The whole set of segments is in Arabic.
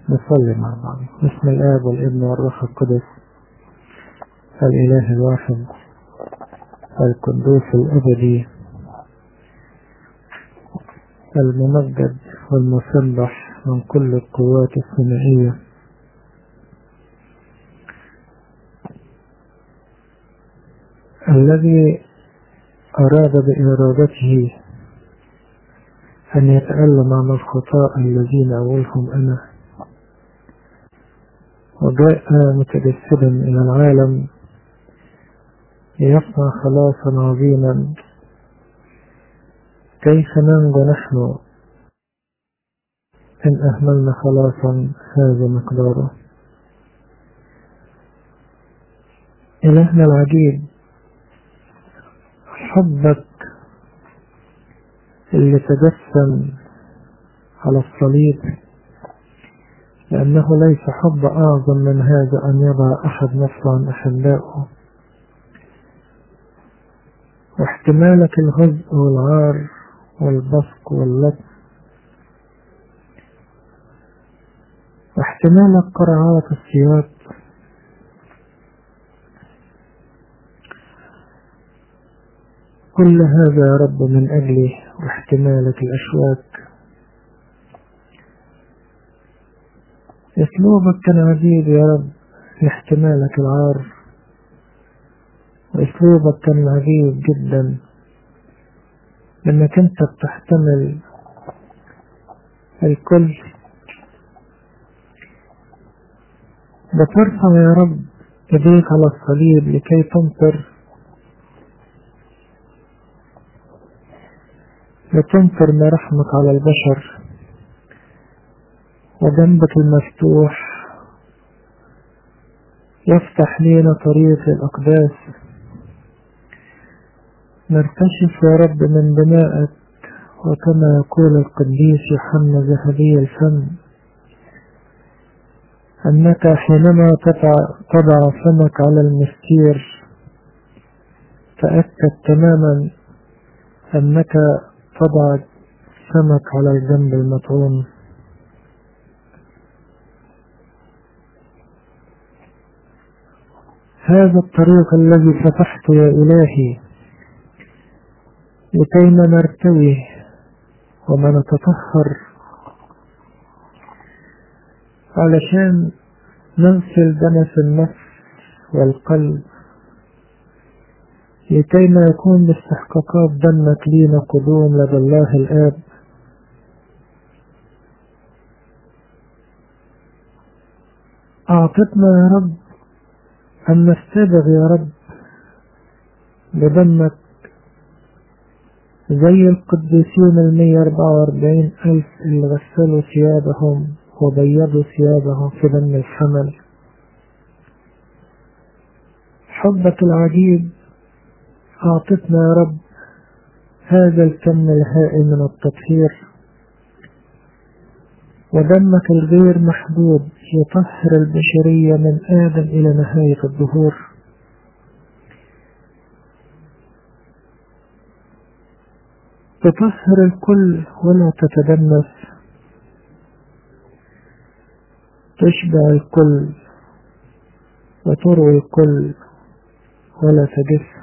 نصلي مع بعض. بسم الآب والابن والروح القدس الإله الواحد القدوس الأبدي الممجد والمسبح من كل القوات السمائية، الذي أراد بإرادته أن يتألم عن الخطاء الذين أولهم أنا، وجاء متجسدا إلى العالم ليصنع خلاصا عظيما. كيف ننجو نحن إن أهملنا خلاصا هذا مقداره؟ إلهنا العجيب، حبك اللي تجسم على الصليب، لأنه ليس حب أعظم من هذا أن يضع أحد نفسه عن أحبائه، واحتمالك الغزء والعار والبصق واللطم، واحتمالك قرعات السياط، كل هذا يا رب من أجلي، واحتمالك الأشواك. أسلوبك كان عجيب يا رب في احتمالك العار، وأسلوبك كان عجيب جدا لأنك أنت بتحتمل الكل. بترفع يا رب يديك على الصليب لكي لتنطر مراحمك على البشر، وجنبك المفتوح يفتح لينا طريق الأقداس. نرتشف يا رب من دمائك، وكما يقول القديس يوحنا ذهبي الفم أنك حينما تضع فمك على المستير تأكد تماما أنك تضع فمك على الجنب المطعون. هذا الطريق الذي فتحته يا إلهي لكيما نرتوي وما نتطهر، علشان نغسل دنس النفس والقلب، لكيما يكون باستحقاقات دمك لينا قدوم لدى الله الآب. أعطتنا يا رب أن نستبغ يا رب بدمك زي القديسين 144,000 اللي غسلوا ثيابهم وبيضوا ثيابهم في دم الحمل. حبك العجيب أعطتنا يا رب هذا الكم الهائل من التطهير، ودمك الغير محدود يطهر البشرية من آدم إلى نهاية الدهور. تطهر الكل ولا تتدنس، تشبع الكل وتروي الكل ولا تجف.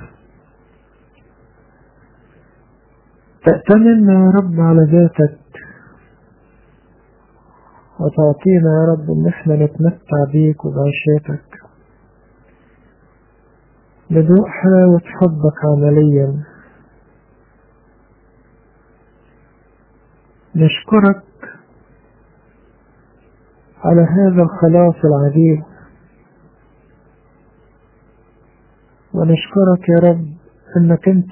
تأتمنا يا رب على ذاتك، وتعطينا يا رب ان احنا نتمتع بيك وبعشاتك، ندوق حلاوة حبك عمليا. نشكرك على هذا الخلاص العجيب، ونشكرك يا رب انك انت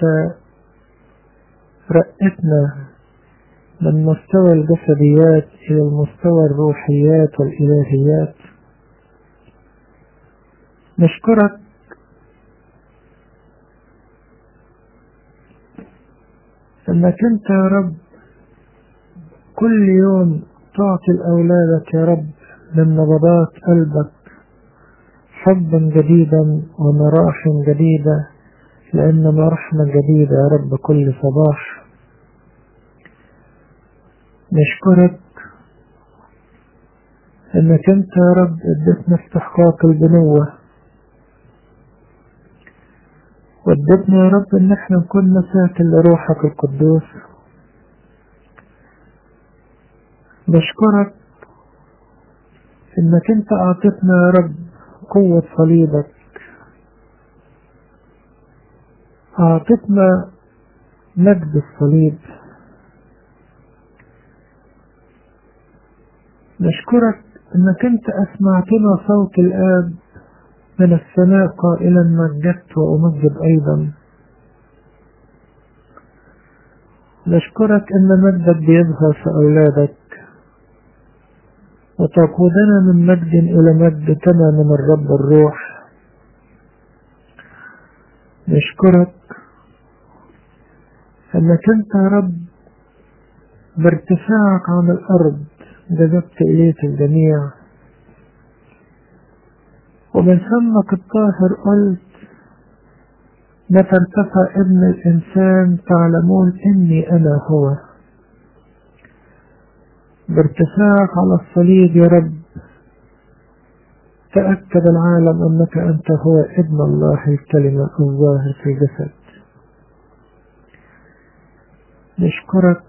رقتنا من مستوى الجسديات إلى المستوى الروحيات والإلهيات. نشكرك أنك أنت يا رب كل يوم تعطي لأولادك يا رب من نبضات قلبك حبا جديدا ومراح جديدة، لأن مراحنا جديدة يا رب كل صباح. نشكرك انك انت يا رب اديتنا استحقاق البنوة، واديتنا يا رب ان احنا نكون مساكن لروحك القدوس. بشكرك انك انت اعطيتنا يا رب قوة صليبك، اعطيتنا مجد الصليب. نشكرك انك انت اسمعتنا صوت الاب من السماء قائلا مجدت وامجد ايضا. نشكرك ان مجدك بيظهر في اولادك وتقودنا من مجد الى مجد كما من الرب الروح. نشكرك انك انت يا رب بارتفاعك عن الارض جذبت اليك الجميع، ومن فمك الطاهر قلت متى ارتفع ابن الانسان تعلمون اني انا هو. بارتفاعك على الصليب يا رب تأكد العالم انك انت هو ابن الله الكلمة الظاهر في الجسد. نشكرك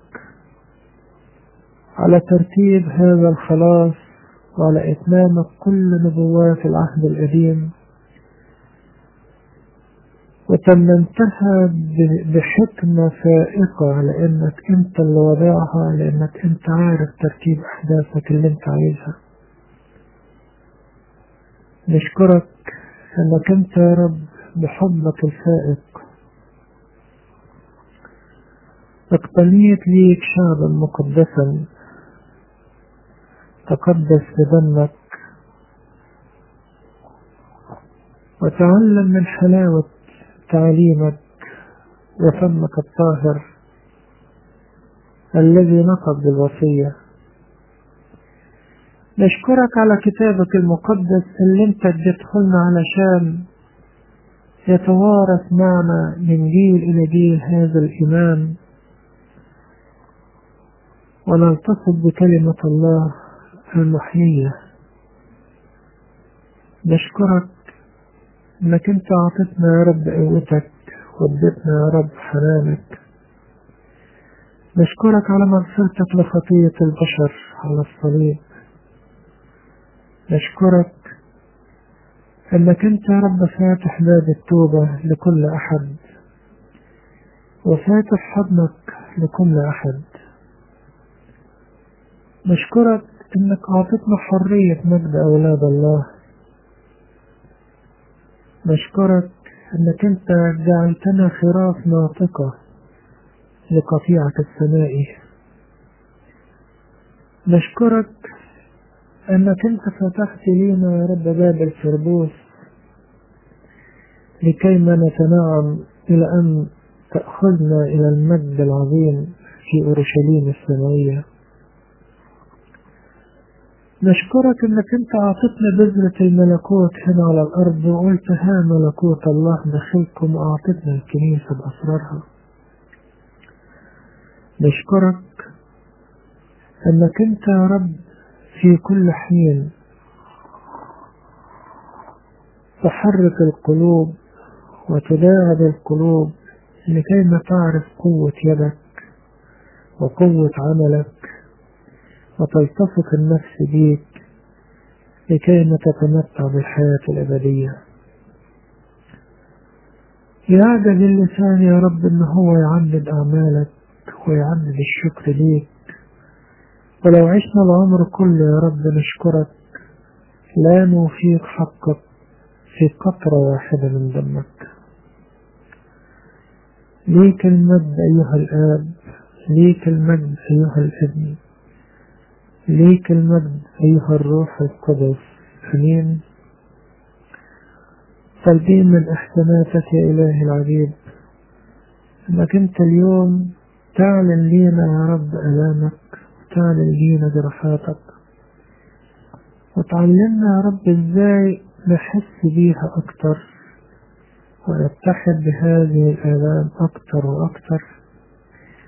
على ترتيب هذا الخلاص وعلى إتمام كل نبوات العهد القديم، وتممتها بحكمة فائقة لأنك أنت اللي وضعها، لأنك أنت عارف ترتيب أحداثك اللي أنت عايزها. نشكرك أنك أنت يا رب بحبك الفائق اقتنيت ليك شعبا مقدسا تقدس بدمك، وتعلم من حلاوة تعليمك وفمك الطاهر الذي نطق بالوصية. نشكرك على كتابك المقدس اللي انت اديته لنا علشان يتوارث معنا من جيل إلى جيل هذا الإيمان، ونلتصق بكلمة الله المحيية. نشكرك انك انت اعطتنا يا رب قوتك واديتنا يا رب حنانك. نشكرك على مغفرتك لخطية البشر على الصليب. نشكرك انك انت يا رب فاتح باب التوبة لكل احد وفاتح حضنك لكل احد. نشكرك انك اعطتنا حرية مجد اولاد الله. نشكرك انك انت جعلتنا خراف ناطقة لقطيعك السمائي. نشكرك انك انت فتحت لينا يا رب باب الفردوس لكيما نتنعم الى ان تأخذنا الى المجد العظيم في اورشليم السمائية. نشكرك انك انت اعطتنا بذرة الملكوت هنا على الارض وقلت ها ملكوت الله داخلكم، واعطتنا الكنيسة باسرارها. نشكرك انك انت يا رب في كل حين تحرك القلوب وتداعب القلوب لكي تعرف قوة يدك وقوة عملك وتلتصق النفس بيك لكي تتمتع بالحياة الأبدية. يعجز اللسان يا رب إن هو يعدد أعمالك ويعدد الشكر ليك، ولو عشنا العمر كله يا رب نشكرك لا نوفيك حقك في قطرة واحدة من دمك. ليك المجد أيها الآب، ليك المجد أيها الابن، ليك المجد أيها الروح القدس. أمين. طالبين من إحساناتك يا إلهي العجيب أنك أنت اليوم تعلن لينا يا رب آلامك، وتعلن لينا جراحاتك، وتعلمنا يا رب إزاي نحس بيها أكتر ونتحد بهذه الآلام أكتر وأكتر،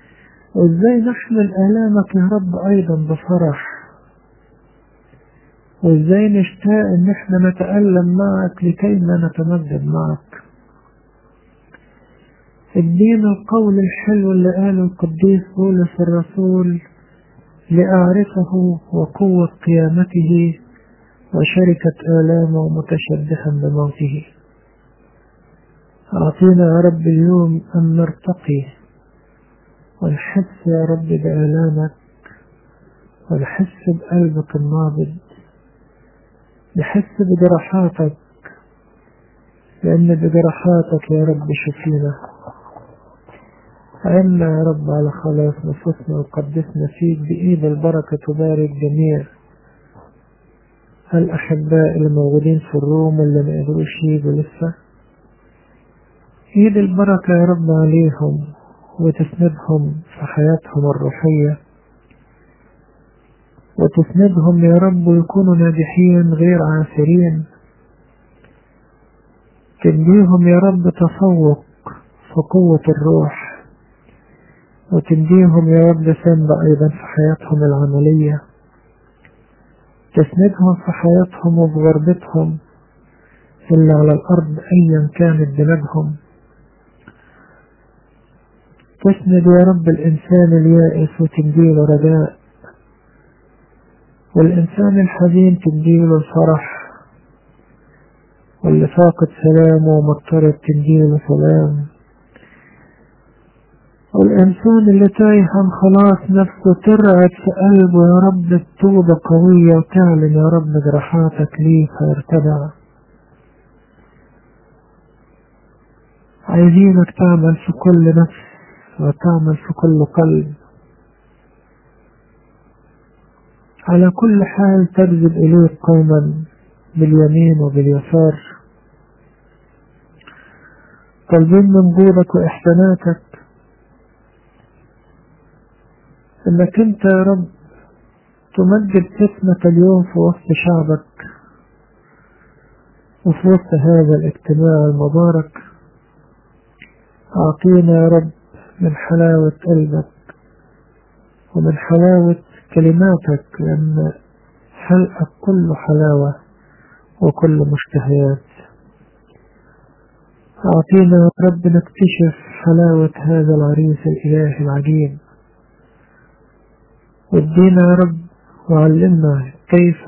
وإزاي نحمل آلامك يا رب أيضا بفرح وازاي نشتاق ان احنا نتألم معك لكي ما نتمجد معك. ادينا القول الحلو اللي قاله القديس بولس الرسول: لأعرفه وقوة قيامته وشركة آلامه متشبها بموته. أعطينا يا رب اليوم أن نرتقي ونحس يا رب بآلامك، ونحس بقلبك النابض، نحس بجراحاتك، لأن بجراحاتك يا رب شفينا. عنا يا رب على خلاص نفوسنا وقدسنا فيك. بإيد البركة تبارك جميع الأحباء اللي موجودين في الروم واللي ما قدروش يجوا لسه. إيد البركة يا رب عليهم وتسندهم في حياتهم الروحية، وتسندهم يا رب ويكونوا ناجحين غير عاثرين. تديهم يا رب تفوق في قوة الروح، وتديهم يا رب سند أيضا في حياتهم العملية. تسندهم في حياتهم وفي غربتهم اللي على الأرض أيا كانت بلادهم. تسند يا رب الإنسان اليائس وتديله رجاء، والإنسان الحزين تديله الفرح، واللي فاقد سلامه ومضطرب تديله سلام، والإنسان اللي تايه عن خلاص نفسه ترعد في قلبه يا رب التوبة قوية، وتعلن يا رب جراحاتك ليه فيرتدع. عايزينك تعمل في كل نفس وتعمل في كل قلب، على كل حال تجذب إليك قوما باليمين وباليسار طالبين من جودك وإحساناتك، إنك أنت يا رب تمجد اسمك اليوم في وسط شعبك وفي وسط هذا الاجتماع المبارك. أعطينا يا رب من حلاوة قلبك ومن حلاوة كلماتك، لأن حلقك كله حلاوة وكل مشتهيات. أعطينا يا رب نكتشف حلاوة هذا العريس الإلهي العجيب، وادينا يا رب وعلمنا كيف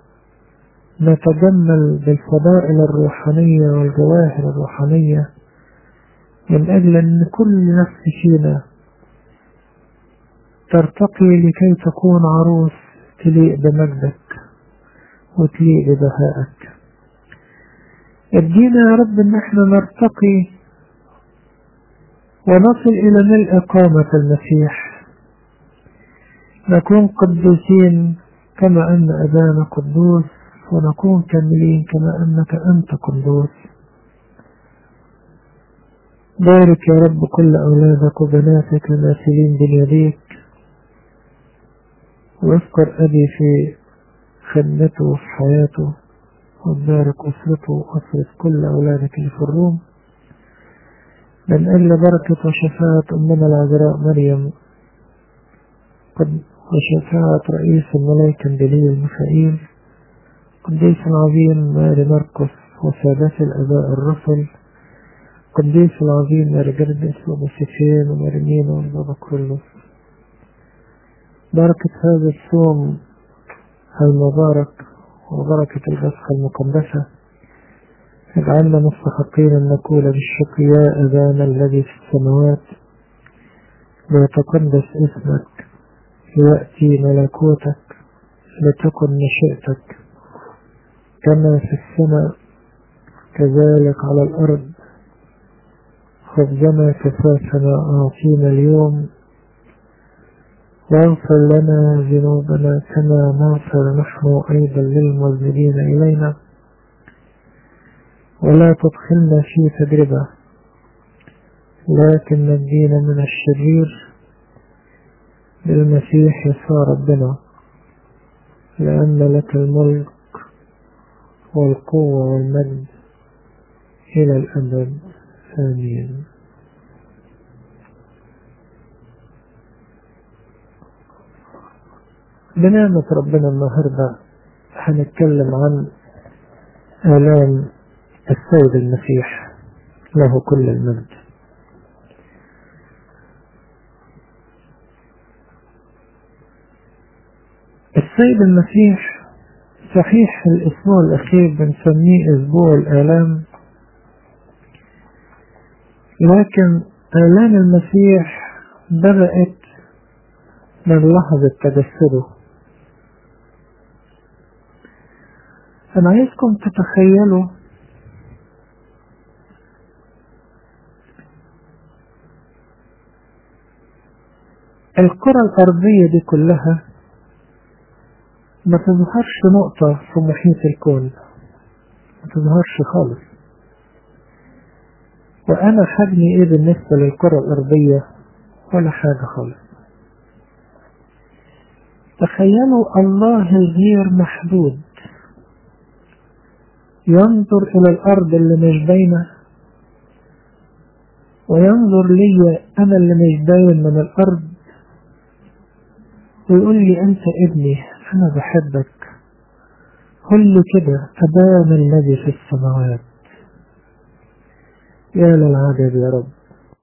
نتجمل بالفضائل الروحانية والجواهر الروحانية، من أجل أن كل نفس فينا ترتقي لكي تكون عروس تليق بمجدك وتليق ببهائك. ادينا يا رب ان احنا نرتقي ونصل الى ملء قامة المسيح، نكون قدوسين كما ان ابانا قدوس، ونكون كاملين كما انك انت قدوس. بارك يا رب كل اولادك وبناتك الماثلين بين يديك، واذكر ابي في خدمته وفي حياته، وبارك أسرته وأسرة كل أولادك اللي في الروم، من أجل بركة وشفاعة أمنا العذراء مريم وشفاعة رئيس الملائكة جليل ميخائيل، قديس العظيم ماري مرقس وسادات الآباء الرسل، قديس العظيم ماري جردس ومسيفين ومارمين والبابا كرولوس. بركة هذا الصوم المبارك وبركة البسخة المقدسة اجعلنا مستحقين أن نقول بالشكر: يا أبانا الذي في السماوات، ليتقدس اسمك، ليأتي ملكوتك، لتكن مشيئتك كما في السماء كذلك على الأرض. خبزنا كفافنا أعطينا اليوم، واغفر لنا ذنوبنا كما نغفر نحن أيضا للمذنبين إلينا، ولا تدخلنا في تجربة لكن نجينا من الشرير، بالمسيح يسوع ربنا، لأن لك الملك والقوة والمجد إلى الأبد. آمين. بنعمة ربنا النهاردة هنتكلم عن آلام السيد المسيح له كل المجد. السيد المسيح صحيح الأسبوع الأخير بنسميه أسبوع الآلام، لكن آلام المسيح بدأت من لحظة تجسده. أنا عايزكم تتخيلوا الكرة الأرضية دي كلها ما تظهرش نقطة في محيط الكون، ما تظهرش خالص. وأنا حجمي إيه بالنسبة للكرة الأرضية؟ ولا حاجة خالص. تخيلوا الله غير محدود ينظر إلى الأرض اللي مش باينة، وينظر لي أنا اللي مش باين من الأرض، ويقول لي أنت ابني أنا بحبك. قل لي كده أبانا الذي في السماوات. يا للعجب يا رب،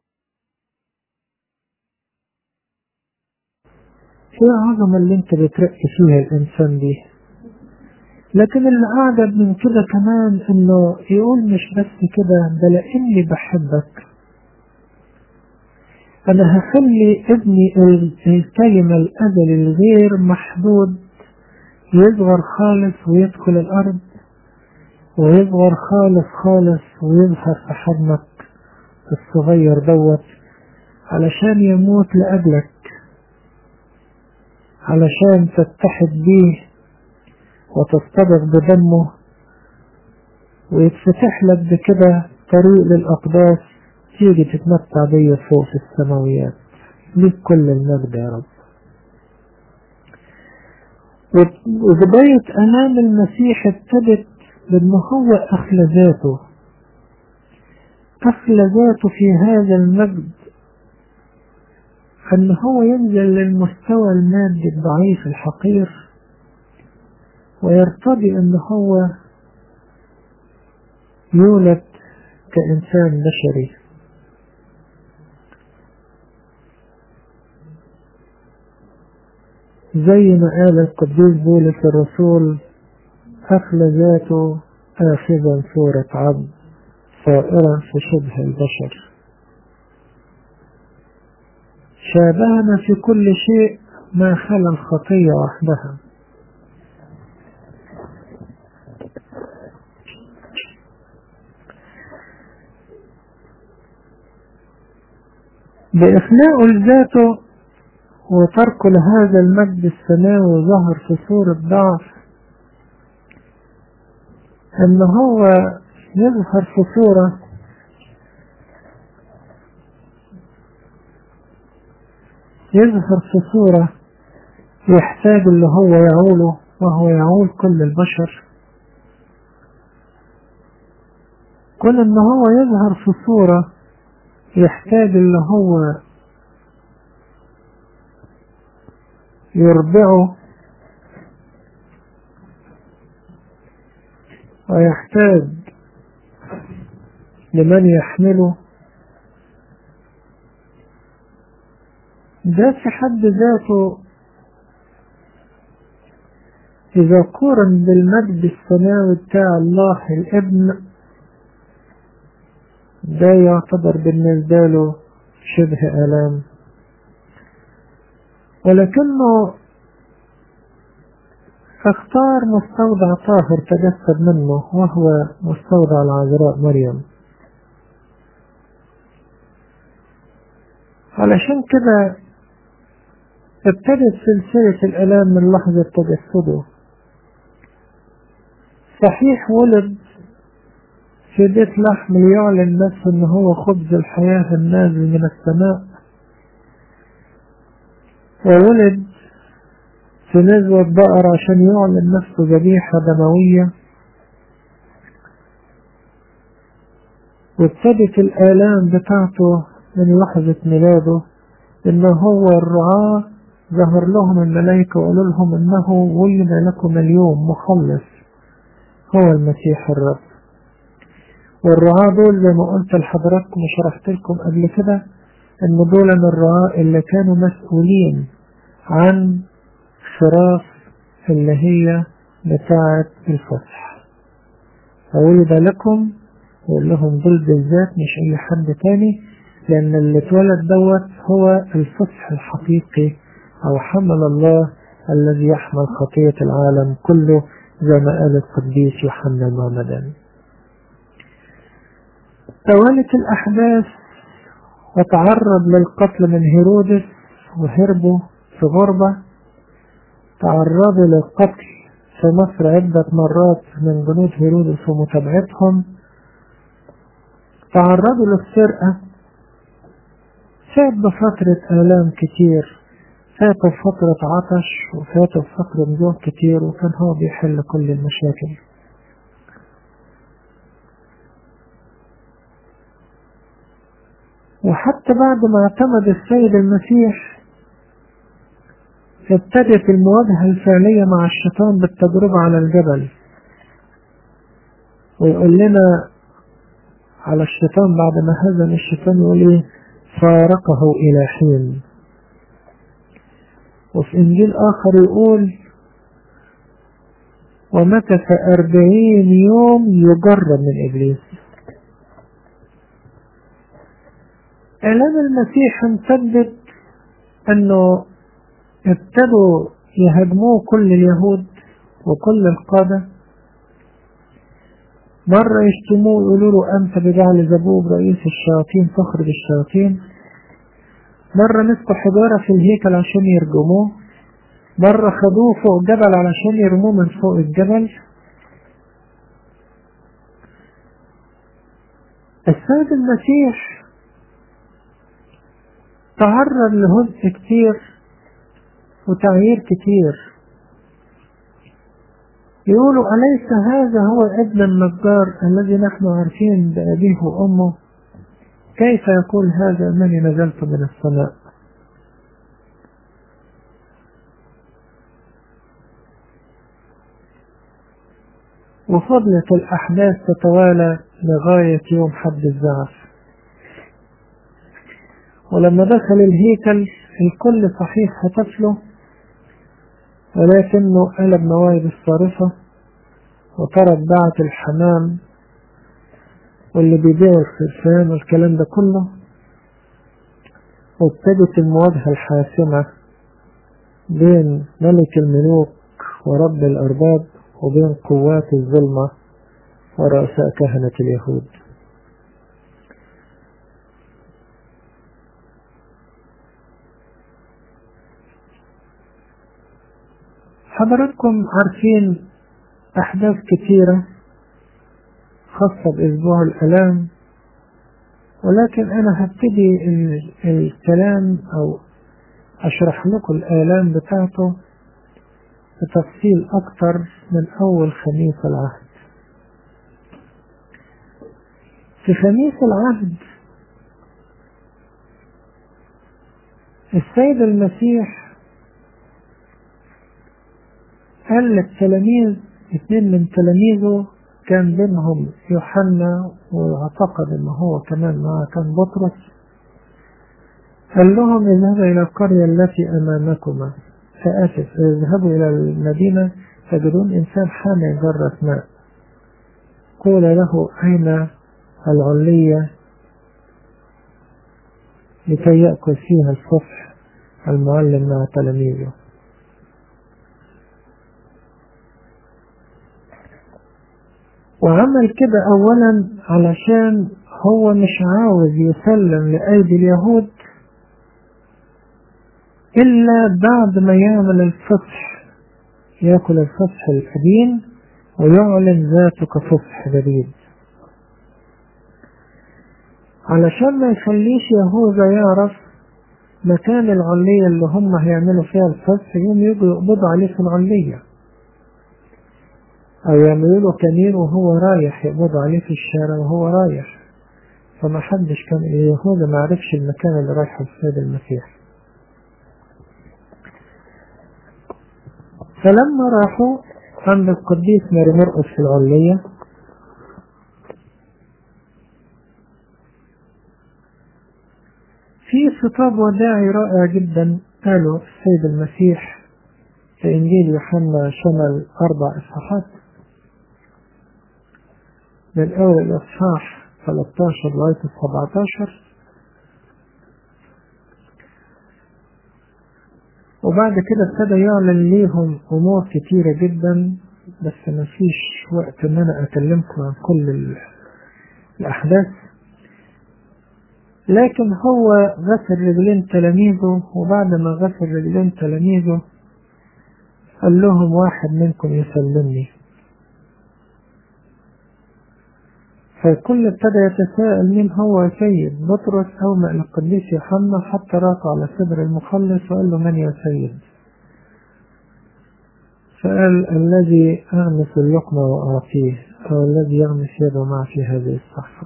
ايه العظمة اللي انت بترقي فيها الإنسان دي. لكن اللي أعجب من كده كمان إنه يقول مش بس كده، ده لأني بحبك أنا هخلي ابني الكلمة الأزلي الغير محدود يصغر خالص ويدخل الأرض، ويصغر خالص خالص ويظهر في حضنك الصغير دوت، علشان يموت لأجلك، علشان تتحد بيه وتصطبغ بدمه، ويتفتح لك بكده طريق للأقداس، تيجي تتمتع بيه فوق في السماويات. ليك كل المجد يا رب. وبداية أمام المسيح ابتدت بأنه هو أخلى ذاته، أخلى ذاته في هذا المجد، أن هو ينزل للمستوى المادي الضعيف الحقير، ويرتضي أن هو يولد كإنسان بشري. زي ما قال القديس بولس الرسول أخلى ذاته آخذا صورة عبد صائرا في شبه البشر. شابهنا في كل شيء ما خلا الخطية وحدها. بإخلاء لذاته وترك لهذا المجد السماوي ظهر في صورة ضعف، ان هو يظهر في صورة يحتاج اللي هو يعوله، وهو يعول كل البشر. كل ان هو يظهر في صورة يحتاج اللي هو يربعه، ويحتاج لمن يحمله. ده في حد ذاته إذا قارن بالمجد السماوي بتاع الله الابن، ده يعتبر بالنسبة له شبه آلام. ولكنه اختار مستودع طاهر تجسد منه، وهو مستودع العذراء مريم. علشان كده ابتدت سلسلة الآلام من لحظة تجسده. صحيح ولد في بيت لحم ليعلن نفسه ان هو خبز الحياة النازل من السماء، وولد في نزوة بقر عشان يعلن نفسه ذبيحة دموية. وابتدت الآلام بتاعته من لحظة ميلاده، إنه هو الرعاة ظهر لهم الملائكة وقالوا لهم إنه ولد لكم اليوم مخلص هو المسيح الرب. والرعاة دول زي ما قلت لحضراتكم وشرحت لكم قبل كده إن دول من الرعاة اللي كانوا مسؤولين عن خراف اللي هي بتاعة الفصح. فولد لكم يقول لهم دول بالذات مش أي حد تاني، لأن اللي اتولد دوت هو الفصح الحقيقي أو حمل الله الذي يحمل خطية العالم كله زي ما قال القديس يوحنا المعمدان. توالت الأحداث وتعرض للقتل من هيرودس وهربوا في غربة. تعرضوا للقتل في مصر عدة مرات من جنود هيرودس ومتابعتهم. تعرضوا للسرقة. فات بفترة آلام كتير، فاتوا فترة عطش وفاتوا فترة جوع كتير، وكان هو بيحل كل المشاكل. وحتى بعد ما اعتمد السيد المسيح ابتدت المواجهة الفعلية مع الشيطان بالتجربة على الجبل. ويقول لنا على الشيطان بعد ما هزم الشيطان يقول ايه؟ فارقه إلى حين. وفي إنجيل آخر يقول ومكث 40 يوم يجرب من إبليس. إعلان المسيح امتدت أنه ابتدوا يهاجموه كل اليهود وكل القادة. مرة يشتموه يقولوا له أنت بجعل زبوب رئيس الشياطين تخرج الشياطين. مرة مسكوا حجارة في الهيكل عشان يرجموه. مرة خدوه فوق جبل علشان يرموه من فوق الجبل. السيد المسيح تعرض لهزء كتير وتغيير كتير. يقولوا أليس هذا هو ابن النجار الذي نحن عارفين بأبيه وأمه؟ كيف يقول هذا أنني نزلت من السماء؟ وفضلت الأحداث تتوالى لغاية يوم حد الزعف. ولما دخل الهيكل الكل صحيح هتف له، ولكنه قلب نوايب الصارفة وطرد باعة الحمام واللي بيبيعوا الخرفان والكلام ده كله. وابتدت المواجهة الحاسمة بين ملك الملوك ورب الأرباب وبين قوات الظلمة ورؤساء كهنة اليهود. حضراتكم عارفين أحداث كثيرة خاصة بأسبوع الآلام، ولكن أنا هبتدي الكلام أو أشرح لكم الآلام بتاعته بتفصيل أكتر من أول خميس العهد. في خميس العهد السيد المسيح قال للتلاميذ، 2 من تلاميذه كان بينهم يوحنا واعتقد ان هو كمان معه كان بطرس، قال لهم اذهبوا الى القرية التي امامكما اذهبوا الى المدينة تجدون انسان حامل جرة ماء، قول له اين العلية لكي يأكل فيها الصبح المعلم مع تلاميذه. وعمل كده اولا علشان هو مش عاوز يسلم لأيدي اليهود الا بعد ما يعمل الفصح، يأكل الفصح القديم ويعلن ذاته كفصح جديد، علشان ما يخليش يهوذا يعرف مكان العلية اللي هم هيعملوا فيها الفصح، يوم يجوا يقبضوا عليه في العلية أو يعملوا له كمين وهو رايح، يقبضوا عليه في الشارع وهو رايح. فما حدش كان يهوذا ما عرفش المكان اللي رايح السيد المسيح. فلما راحوا عند القديس ماري مرقس في العلية في خطاب وداعي رائع جدا قاله السيد المسيح في إنجيل يوحنا، شمل 4 إصحاحات من أول الإصحاح 13 لغاية 17. وبعد كده ابتدى يعلن ليهم أمور كتيرة جدا، بس مفيش وقت إن أنا أكلمكم عن كل الأحداث. لكن هو غسل رجلين تلاميذه، وبعد ما غسل رجلين تلاميذه قال لهم واحد منكم يسلمني. فالكل ابتدى يتساءل مين هو يا سيد؟ بطرس أومأ القديس يوحنا حتى راق على صدر المخلص وقال له من يا سيد؟ فقال الذي أغمس اللقمة وأعطيه، أو الذي يغمس يده معه في هذه الصحفة.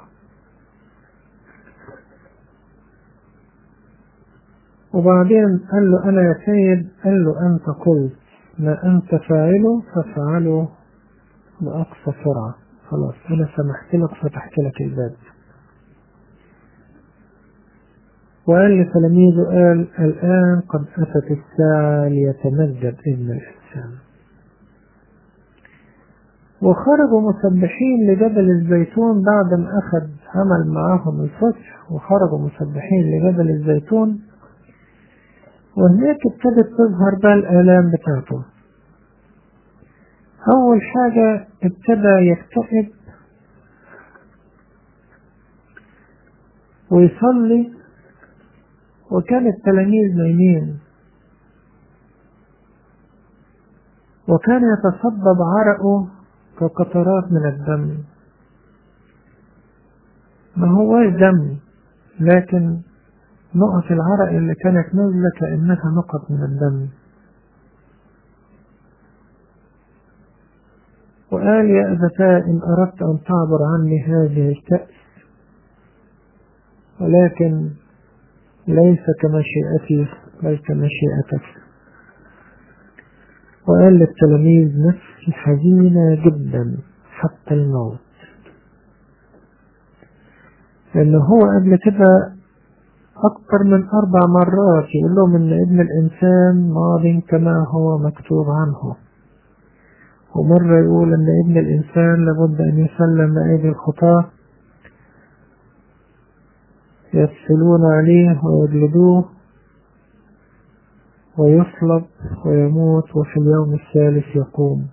وبعدين قال له أنا يا سيد؟ قال له أنت قلت ما أنت فاعله ففعله بأقصى سرعة، خلاص أنا سمحت لك فتحت لك الباب. وقال لتلاميذه قال الآن قد أتت الساعة ليتمجد ابن الإنسان. وخرجوا مسبحين لجبل الزيتون بعد ما أخذ عمل معهم الفصح، وخرجوا مسبحين لجبل الزيتون، وهناك ابتدت تظهر بقى الآلام بتاعته. أول حاجة ابتدى يكتئب ويصلي، وكان التلاميذ نايمين، وكان يتصبب عرقه كقطرات من الدم. ما هو دم، لكن نقط العرق اللي كانت نازلة كأنها نقط من الدم. وقال يا أبتاه إن أردت أن تعبر عني هذه الكأس، ولكن ليس كمشيئتي بل كمشيئتك. وقال للتلاميذ نفسي حزينة جدا حتى الموت، لأنه هو قبل كده أكثر من 4 مرات يقول لهم إن ابن الإنسان ماض كما هو مكتوب عنه، ومرة يقول إن ابن الإنسان لابد أن يسلم لأيدي الخطاة يفصلون عليه ويجلدوه ويصلب ويموت وفي اليوم الثالث يقوم.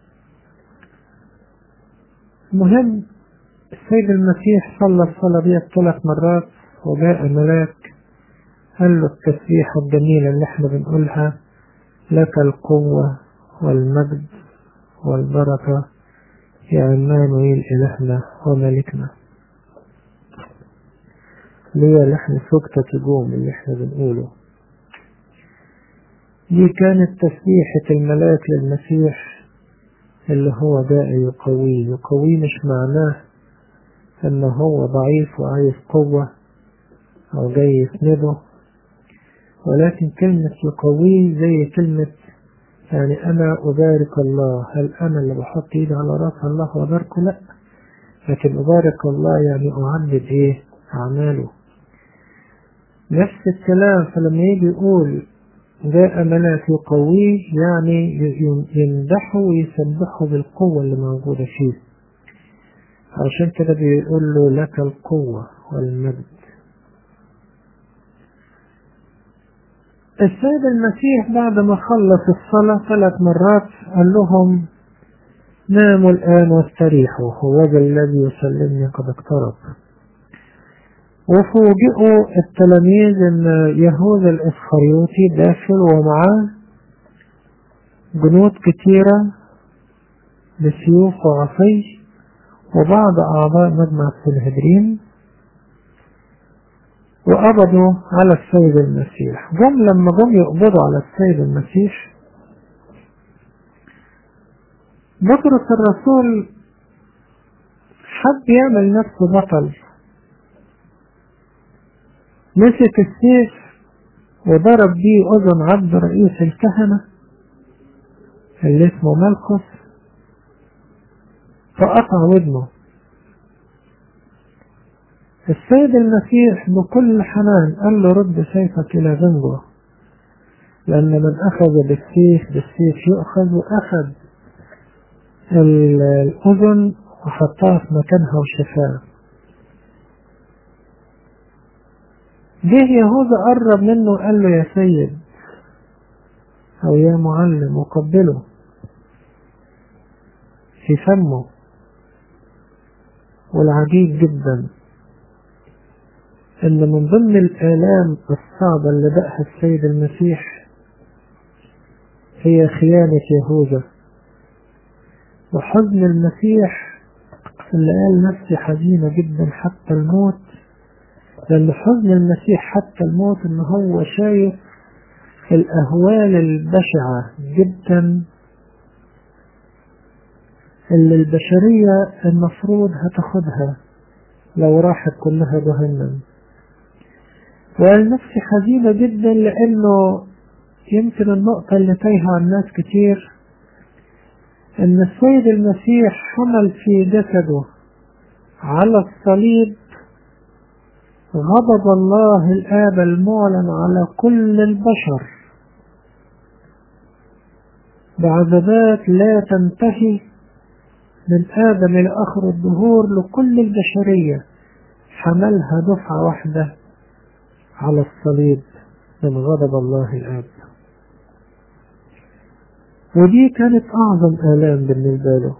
المهم السيد المسيح صلى الصلاة دي 3 مرات، وجاء ملاك قال له التسبيحة الجميلة اللي احنا بنقولها لك القوة والمجد والبركة يا عمانويل إلهنا وملكنا، ليه لحن سكتة تجوم اللي احنا بنقوله. دي كانت تسبيحة الملاك للمسيح اللي هو جاء يقويه. يقويه مش معناه ان هو ضعيف وعايز قوة او جاي يسنده، ولكن كلمة يقويه زي كلمة يعني أنا أبارك الله. هل أنا اللي بحط إيدي على رأس الله وأباركه؟ لأ، لكن أبارك الله يعني أعدد إيه؟ أعماله. نفس الكلام، فلما يجي يقول جاء ملاك يقويه يعني يمدحه ويسبحه بالقوة اللي موجودة فيه. عشان كده بيقول له لك القوة والمجد. السيد المسيح بعد ما خلص الصلاة 3 مرات قال لهم ناموا الآن واستريحوا، هو الذي يسلمني قد اقترب. وفوجئوا التلاميذ ان يهوذا الإسخريوطي داخل ومعاه جنود كتيرة بسيوف وعصي وبعض أعضاء مجمع السنهدرين، وقبضوا على السيد المسيح. لما جم يقبضوا على السيد المسيح، بطرس الرسول حب يعمل نفسه بطل، مسك السيف وضرب بيه أذن عبد رئيس الكهنة اللي اسمه ملخص، فقطع ودنه. السيد المسيح بكل حنان قال له رد سيفك إلى ذنبه، لأن من أخذ بالسيف يؤخذ، وأخذ الأذن وحطها في مكانها وشفاها. جه يهوذا قرب منه وقال له يا سيد أو يا معلم، وقبله في فمه. والعجيب جدا إن من ضمن الآلام الصعبة اللي دقها السيد المسيح هي خيانة يهوذا وحزن المسيح، اللي قال نفسي حزينة جدا حتى الموت. لأن حزن المسيح حتى الموت إن هو شايف الأهوال البشعة جدا اللي البشرية المفروض هتاخدها لو راحت كلها جهنم. وقال نفسي حزينة جدا لأنه يمكن النقطة اللي تايهة عن ناس كتير إن السيد المسيح حمل في جسده على الصليب غضب الله الآب المعلن على كل البشر بعذابات لا تنتهي من آدم إلى آخر الدهور لكل البشرية، حملها دفعة واحدة على الصليب من غضب الله الآب. ودي كانت أعظم آلام بالنسبة له،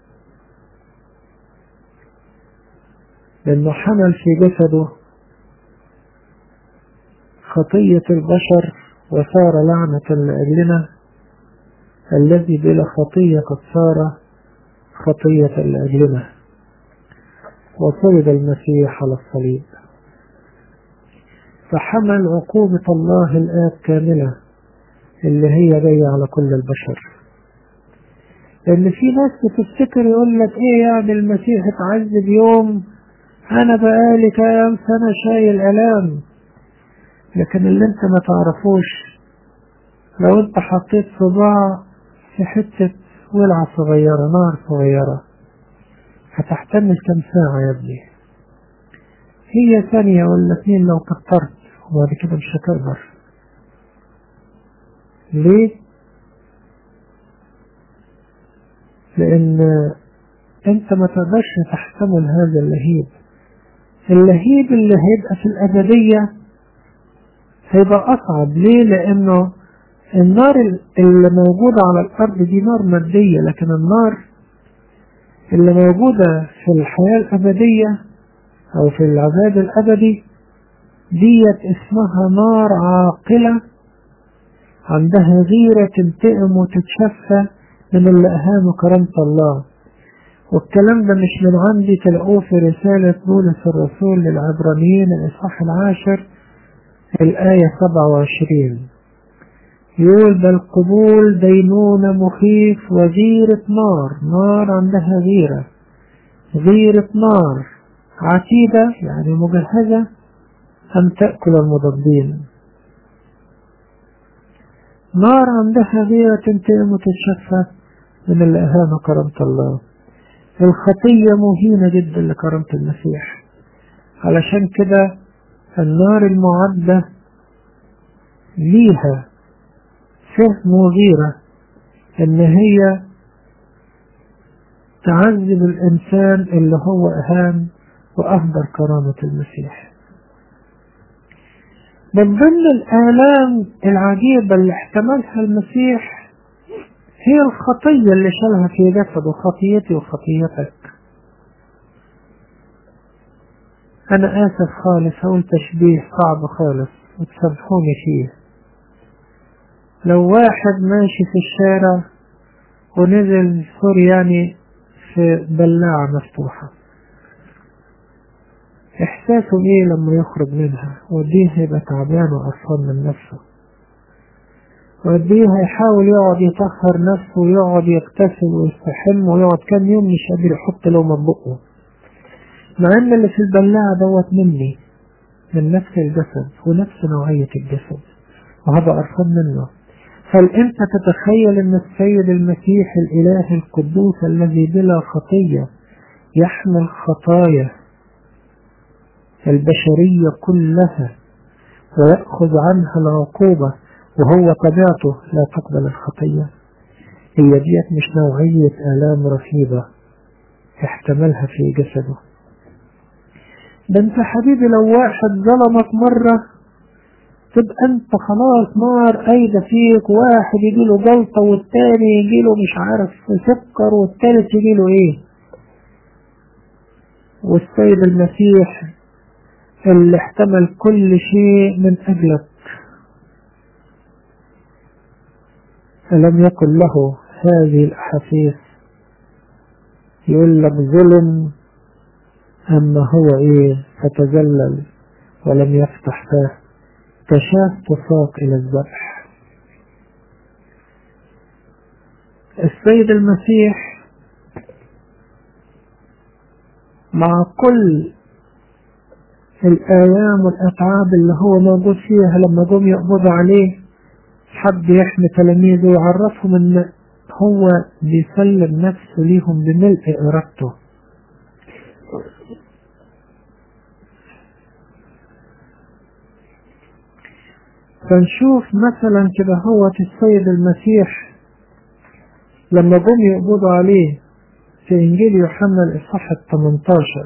لأنه حمل في جسده خطية البشر وصار لعنة لأجلنا، الذي بلا خطية قد صار خطية لأجلنا، وصلب المسيح على الصليب فحمل عقوبة الله الآب كاملة اللي هي جاية على كل البشر. لأن في ناس بتفتكر يقول لك إيه يعني المسيح اتعذب يوم، أنا بقالي كام سنة شايل ألام. لكن اللي انت ما تعرفوش، لو انت حطيت صباع في حتة ولعة صغيرة، نار صغيرة، هتحتمل كم ساعة يا ابني؟ هي ثانية ولا 2 لو كترت، وبعد كده مش هتقدر. ليه؟ لأن انت ما تقدرش تحتمل هذا اللهيب. اللهيب اللي هيبقى في الأبدية هيبقى أصعب. ليه؟ لأنه النار اللي موجودة على الأرض دي نار مادية، لكن النار اللي موجودة في الحياة الأبدية أو في العذاب الأبدي ديت اسمها نار عاقلة، عندها غيرة تنتقم وتتشفى من اللي أهانوا كرامة الله. والكلام ده مش من عندي، تلاقوه في رسالة بولس الرسول للعبرانيين الإصحاح 10 الآية 27، يقول بل قبول دينونة مخيف وغيرة نار عندها غيرة نار عتيدة يعني مجهزة أن تأكل المضادين. نار عندها غيرة تنتقم وتتشفى من اللي أهانوا كرامة الله. الخطية مهينة جدا لكرامة المسيح، علشان كده النار المعدة ليها فهم وغيرة ان هي تعذب الانسان اللي هو اهان واهدر كرامة المسيح. من ضمن الآلام العجيبة اللي احتملها المسيح هي الخطية اللي شالها في جسده، خطيتي وخطيتك. أنا آسف خالص، هقول تشبيه صعب خالص وتسامحوني فيه. لو واحد ماشي في الشارع ونزل يعني في بلاعة مفتوحة، إحساسه إيه لما يخرج منها؟ وديه هيبقى تعبان وقرفان من نفسه، وديه هيحاول يقعد يطهر نفسه ويقعد يغتسل ويستحم ويقعد كام يوم مش قادر يحط لقمة بقه، مع ان اللي في البلاعة دوت مني، من نفس الجسد ونفس نوعية الجسد، وهذا قرفان منه. هل أنت تتخيل أن السيد المسيح الإله القدوس الذي بلا خطية يحمل خطايا البشرية كلها ويأخذ عنها العقوبة وهو طبيعته لا تقبل الخطية؟ هي ديت مش نوعية آلام رهيبة احتملها في جسده. ده انت حبيبي لو واحد ظلمك مرة تبقى انت خلاص نار قايدة فيك، واحد يجيله جلطة والتاني يجيله مش عارف سكر والتالت يجيله ايه. والسيد المسيح اللي احتمل كل شيء من أجلك ألم يكن له هذه الأحاسيس؟ يقول لك ظلم أما هو إيه فتذلل ولم يفتح فاه كشاة تساق إلى الذبح. السيد المسيح مع كل الآيام والأتعاب اللي هو موجود فيها لما جم يقبضوا عليه حب يحمي تلاميذه ويعرفهم ان هو بيسلم نفسه ليهم بملء إرادته. فنشوف مثلا كده هو السيد المسيح لما جم يقبضوا عليه في إنجيل يوحنا الإصحاح 18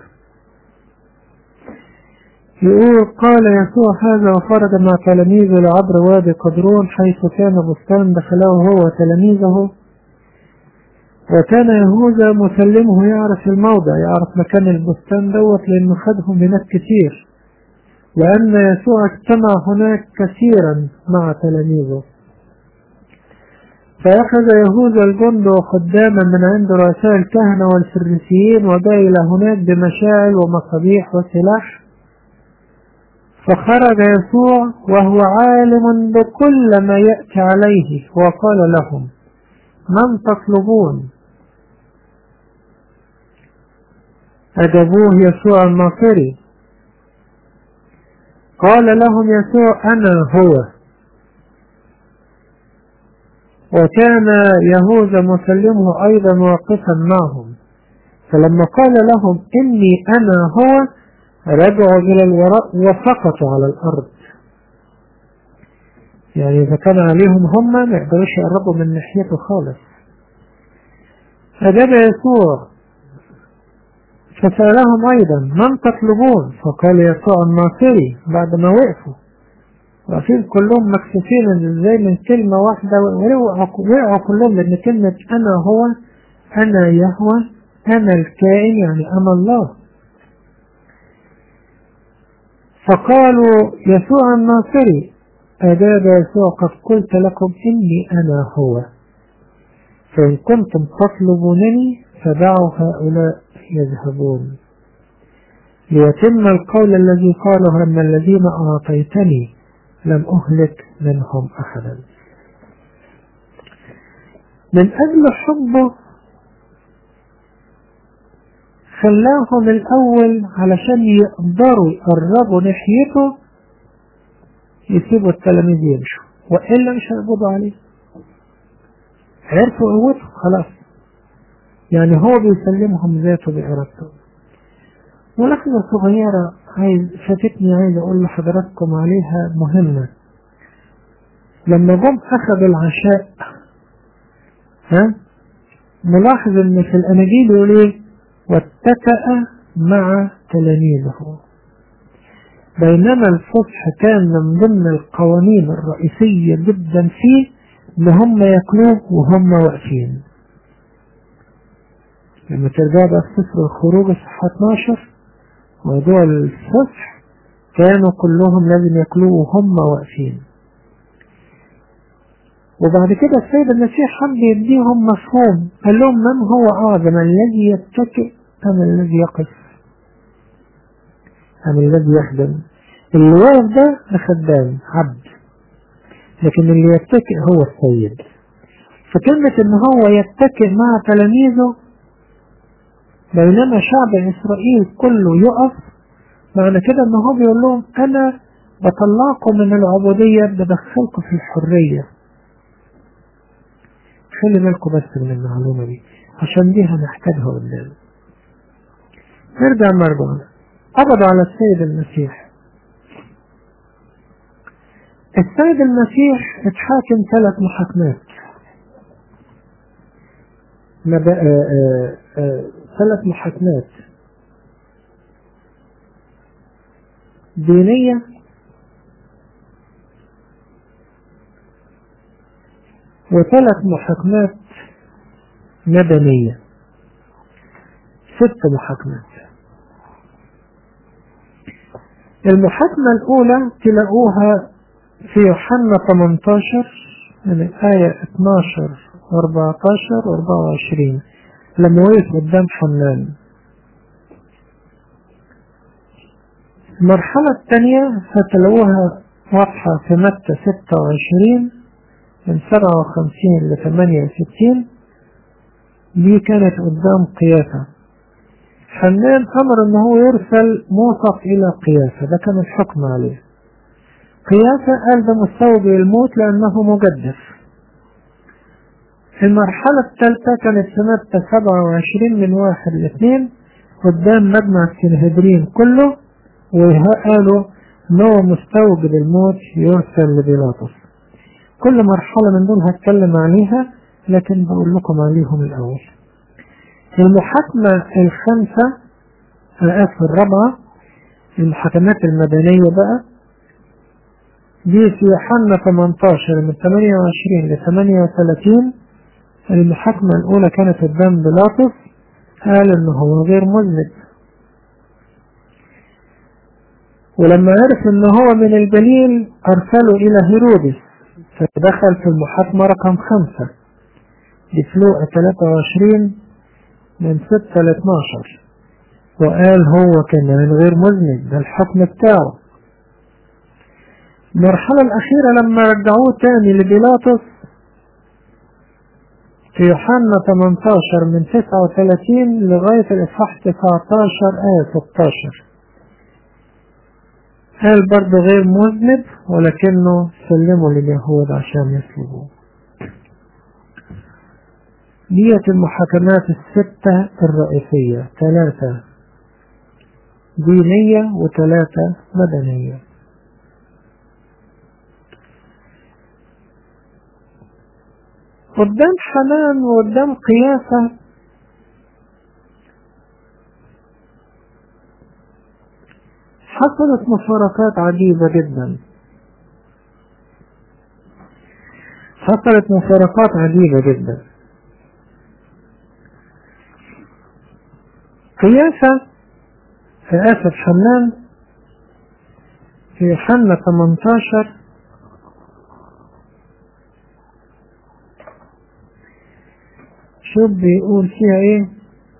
يقول قال يسوع هذا وخرج مع تلاميذه لعبر وادي قدرون حيث كان بستان دخله هو وتلاميذه، وكان يهوذا مسلمه يعرف الموضع، يعرف مكان البستان دوت لأنه خدهم هناك كتير، لأن يسوع اجتمع هناك كثيرا مع تلاميذه. فأخذ يهوذا الجند وخداما من عند رؤساء الكهنة والفريسيين وجاء إلى هناك بمشاعل ومصابيح وسلاح. فخرج يسوع وهو عالم بكل ما يأتي عليه وقال لهم من تطلبون؟ أجابوه يسوع الناصري. قال لهم يسوع أنا هو. وكان يهوذا مسلمه أيضا واقفا معهم، فلما قال لهم إني أنا هو رجعوا إلى الوراء وسقطوا على الأرض. يعني إذا كان عليهم هم ما يقدروش يقربوا من ناحيته خالص. فجاء يسوع فسألهم أيضا من تطلبون؟ فقال يسوع الناصري. بعد ما وقفوا واقفين كلهم مكسوفين ازاي من كلمة واحدة وقعوا كلهم، لأن كلمة أنا هو أنا يهوه أنا الكائن يعني أنا الله. فقالوا يسوع الناصري. أجاب يسوع قد قلت لكم إني أنا هو، فإن كنتم تطلبونني فدعوا هؤلاء يذهبون ليتم القول الذي قاله أن الذين أعطيتني لم أهلك منهم أحدا. من أجل حبه خلاهم الأول علشان يقدروا يقربوا ناحيته يسيبوا التلاميذ يمشوا، وإلا مش هيقبضوا عليه. عرفوا قوته خلاص، يعني هو بيسلمهم ذاته بإرادته. ولحظة صغيرة فاتتني عايز أقول لحضراتكم عليها مهمة. لما جم أخذوا العشاء نلاحظ إن في الأناجيل يقول إيه واتكأ مع تلاميذه، بينما الفصح كان من ضمن القوانين الرئيسية جدا فيه إن هم يأكلوه وهم واقفين. لما ترجع بقى في سفر الخروج الصحة 12 موضوع الفصح كانوا كلهم لازم يأكلوه وهم واقفين. وبعد كده السيد المسيح حب يديهم مفهوم، قال لهم من هو أعظم الذي يتكئ أم الذي يقف أم الذي يخدم؟ اللي واقف ده خدام عبد، لكن اللي يتكئ هو السيد. فكلمة ان هو يتكئ مع تلاميذه بينما شعب إسرائيل كله يقف، معنى كده ان هو بيقول لهم انا بطلعكم من العبودية بدخلكم في الحرية. خلي بالكم بس من المعلومة دي عشان دي هنحتاجها قدام. نرجع مرجعنا. قبضوا على السيد المسيح. السيد المسيح اتحاكم 3 محاكمات. 3 محاكمات دينية و3 محاكمات مدنية. 6 محاكمات. المحاكمة الأولى تلاقوها في يوحنا 18 من الآية 12 و14 و24 لما وقف قدام حنان. المرحلة الثانية هتلاقوها واضحة في متى 26 من 57 ل 68. دي كانت قدام قيافة. حنان أمر أنه هو يرسل موثق إلى قيافة، ده كان الحكم عليه. قيافة قال ده مستوجب الموت لأنه مجدف. المرحلة الثالثة كانت في متى 27 من 1 ل 2 قدام مجمع السنهدرين كله، وقالوا أنه مستوجب الموت يرسل لبيلاطس. كل مرحلة من دول هتكلم عليها، لكن بقول لكم عليهم الأول. المحاكمة الرابعة المحاكمات المدنية بقى، دي في يوحنا 18 من 28 ل 38. المحاكمة الأولى كانت قدام بيلاطس، قال إنه هو غير مذنب، ولما عرف إنه هو من الجليل أرسله إلى هيرودس، فدخل في المحاكمة رقم 5 بفلوق 23 من 6 ل 12، وقال هو كان من غير مذنب، ده الحكم بتاعه. المرحلة الأخيرة لما رجعوه تاني لبيلاطس في يوحنا 18 من 39 لغاية الإصحاح 19 آية 16، قال برضه غير مذنب، ولكنه سلموا لليهود عشان يصلبوه. ديت المحاكمات ال6 الرئيسية، 3 دينية و3 مدنية. قدام حنان وقدام قيافة حصلت مفارقات عجيبة جدا. قيافة حنان في يوحنا 18 شوف بيقول فيها ايه.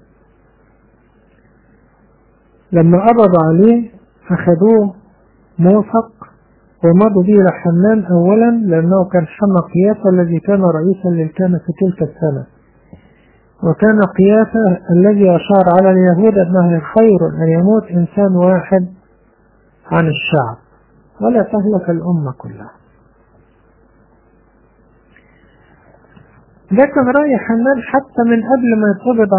لما قبض عليه أخذوه موثق ومضوا به لحنان أولا، لأنه كان حمى قيافة الذي كان رئيسا للكهنة في تلك السنة، وكان قيافة الذي أشار على اليهود أنه خير أن يموت إنسان واحد عن الشعب ولا تهلك الأمة كلها. ده كان رأي حنان حتى من قبل ما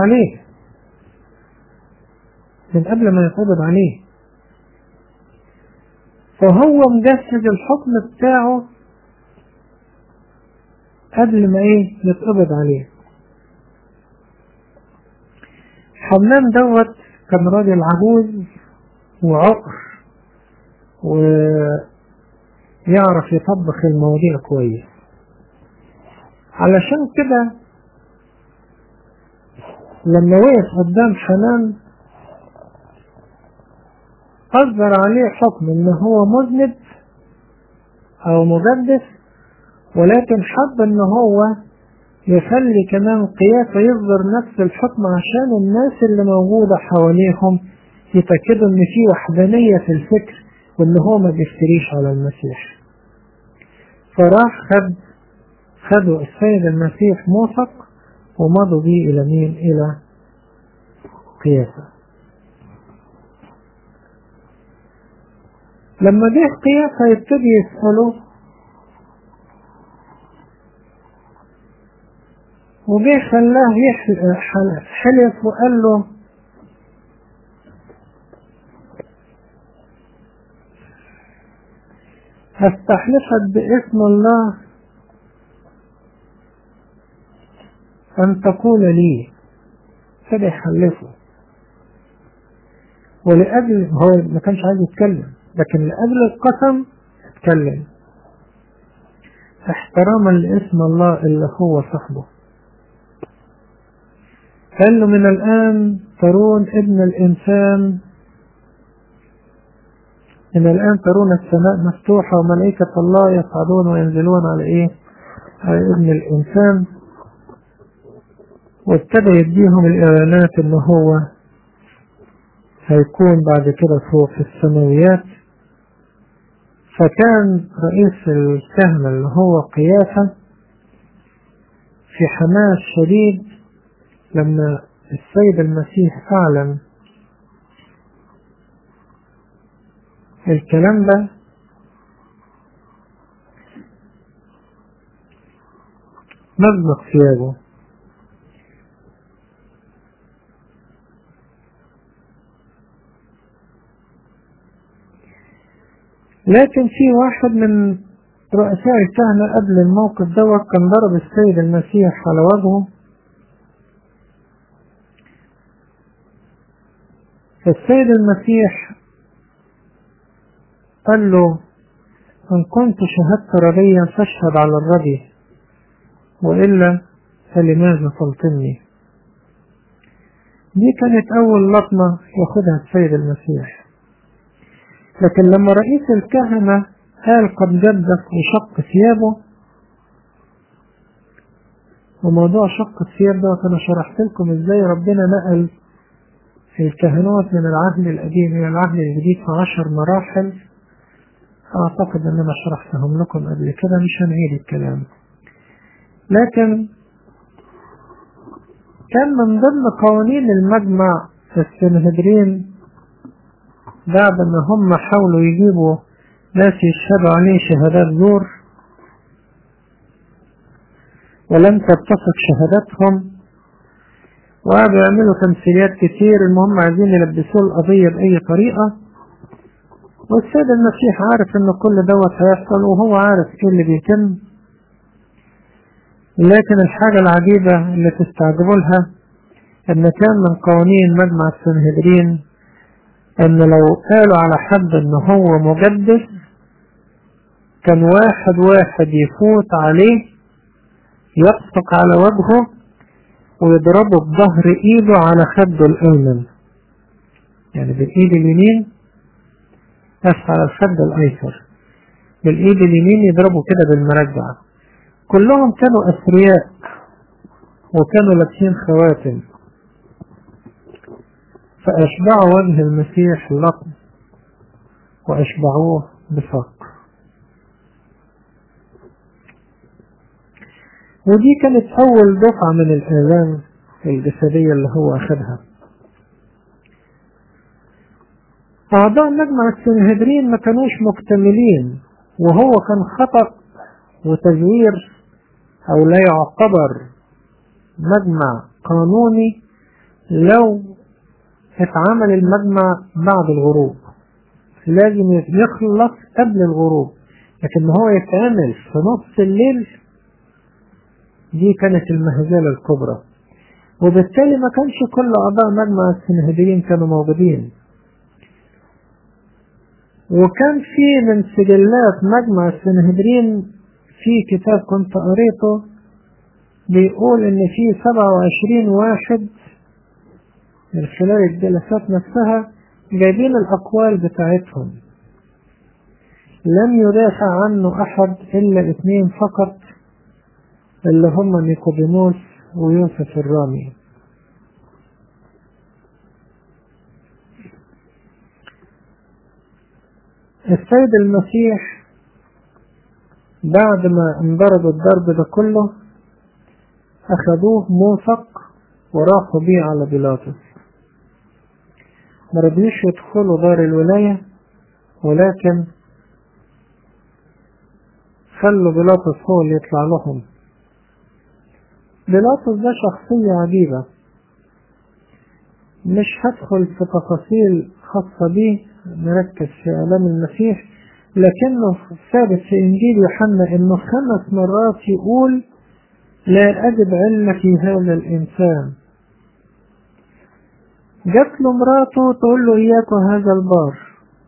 يتقبض عليه، فهو مجسد الحكم بتاعه قبل ما يتقبض عليه. حنان دوت كان راجل عجوز وعقر ويعرف يطبخ المواضيع كويس، علشان كده لما وقف قدام حنان أصدر عليه حكم إن هو مذنب أو مجدف، ولكن حب إن هو يخلي كمان قيافة يصدر نفس الحكم عشان الناس اللي موجودة حواليهم يتأكدوا إن في وحدانية في الفكر وإن هو ما بيفتريش على المسيح. فراح خدوا السيد المسيح موثق ومضوا بيه إلى مين؟ إلى قيافة. لما جه قيافة يبتدي يسأله وجه خلاه حلف وقال له هستحلفك باسم الله أن تقول لي. فده يحلفه، ولأجل هو ما كانش عايز يتكلم، لكن لأجل القسم اتكلم احتراما لاسم الله اللي هو صاحبه. قال له من الآن ترون ابن الإنسان، من الآن ترون السماء مفتوحة وملائكة الله يصعدون وينزلون على إيه؟ على ابن الإنسان. وابتدى يديهم الإعلانات إن هو هيكون بعد كده فوق في السماويات. فكان رئيس الكهنة اللي هو قيافة في حماس شديد لما السيد المسيح أعلن الكلام ده. مزق ثيابه، لكن في واحد من رؤساء الكهنة قبل الموقف دوت كان ضرب السيد المسيح على وجهه. فالسيد المسيح قال له إن كنت شهدت ربيا فاشهد على الربي، وإلا فلماذا تلطمني؟ دي كانت أول لطمة ياخدها السيد المسيح. لكن لما رئيس الكهنة قال قد جدف وشق ثيابه، وموضوع شق الثياب ده أنا شرحت لكم إزاي ربنا نقل الكهنوت من العهد القديم إلى العهد الجديد في 10 مراحل. أعتقد أن أنا شرحتهم لكم قبل كده، مش هنعيد الكلام. لكن كان من ضمن قوانين المجمع في السنهدرين بعد ما هم حاولوا يجيبوا ناس يشهدوا عليه شهادات زور ولم تتفق شهاداتهم، وقعدوا يعملوا تمثيليات كتير، المهم عايزين يلبسوا القضية بأي طريقة. والسيد المسيح عارف ان كل دوت هيحصل، وهو عارف ايه اللي بيتم. لكن الحاجة العجيبة اللي تستعجبوا لها ان كان من قوانين مجمع السنهدرين ان لو قالوا على حد ان هو مجدف كان واحد يفوت عليه يبصق على وجهه ويضربه بظهر ايده على خده الايمن، يعني بالايد اليمين على الخد الايسر، بالايد اليمين يضربه كده بالمرجع. كلهم كانوا اثرياء وكانوا لابسين خواتم، فاشبعوا وجه المسيح لطم واشبعوه بصق. ودي كانت اول دفعة من الآلام الجسدية اللي هو اخدها. أعضاء مجمع السنهدرين ما كانوش مكتملين، وهو كان خطأ وتزوير أو لا يعتبر مجمع قانوني لو اتعمل المجمع بعد الغروب، لازم يخلص قبل الغروب. لكن هو يتعمل في نص الليل دي كانت المهزلة الكبرى، وبالتالي ما كانش كل أعضاء مجمع السنهدرين كانوا موجودين. وكان في من سجلات مجمع السنهدرين في كتاب كنت قريته بيقول ان في 27 واحد من خلال الجلسات نفسها جايبين الاقوال بتاعتهم، لم يدافع عنه احد الا 2 فقط اللي هم نيقوديموس ويوسف الرامي. السيد المسيح بعد ما انضرب الضرب ده كله اخذوه موثق وراحوا بيه على بيلاطس. ما رضيوش يدخلوا دار الولاية، ولكن خلوا بيلاطس هو اللي يطلع لهم. بيلاطس ده شخصية عجيبة، مش هدخل في تفاصيل خاصة بيه، نركز في آلام المسيح، لكنه ثابت في إنجيل يوحنا إنه 5 مرات يقول لا أجد علة في هذا الإنسان. جات له مراته تقول له إياك هذا البار،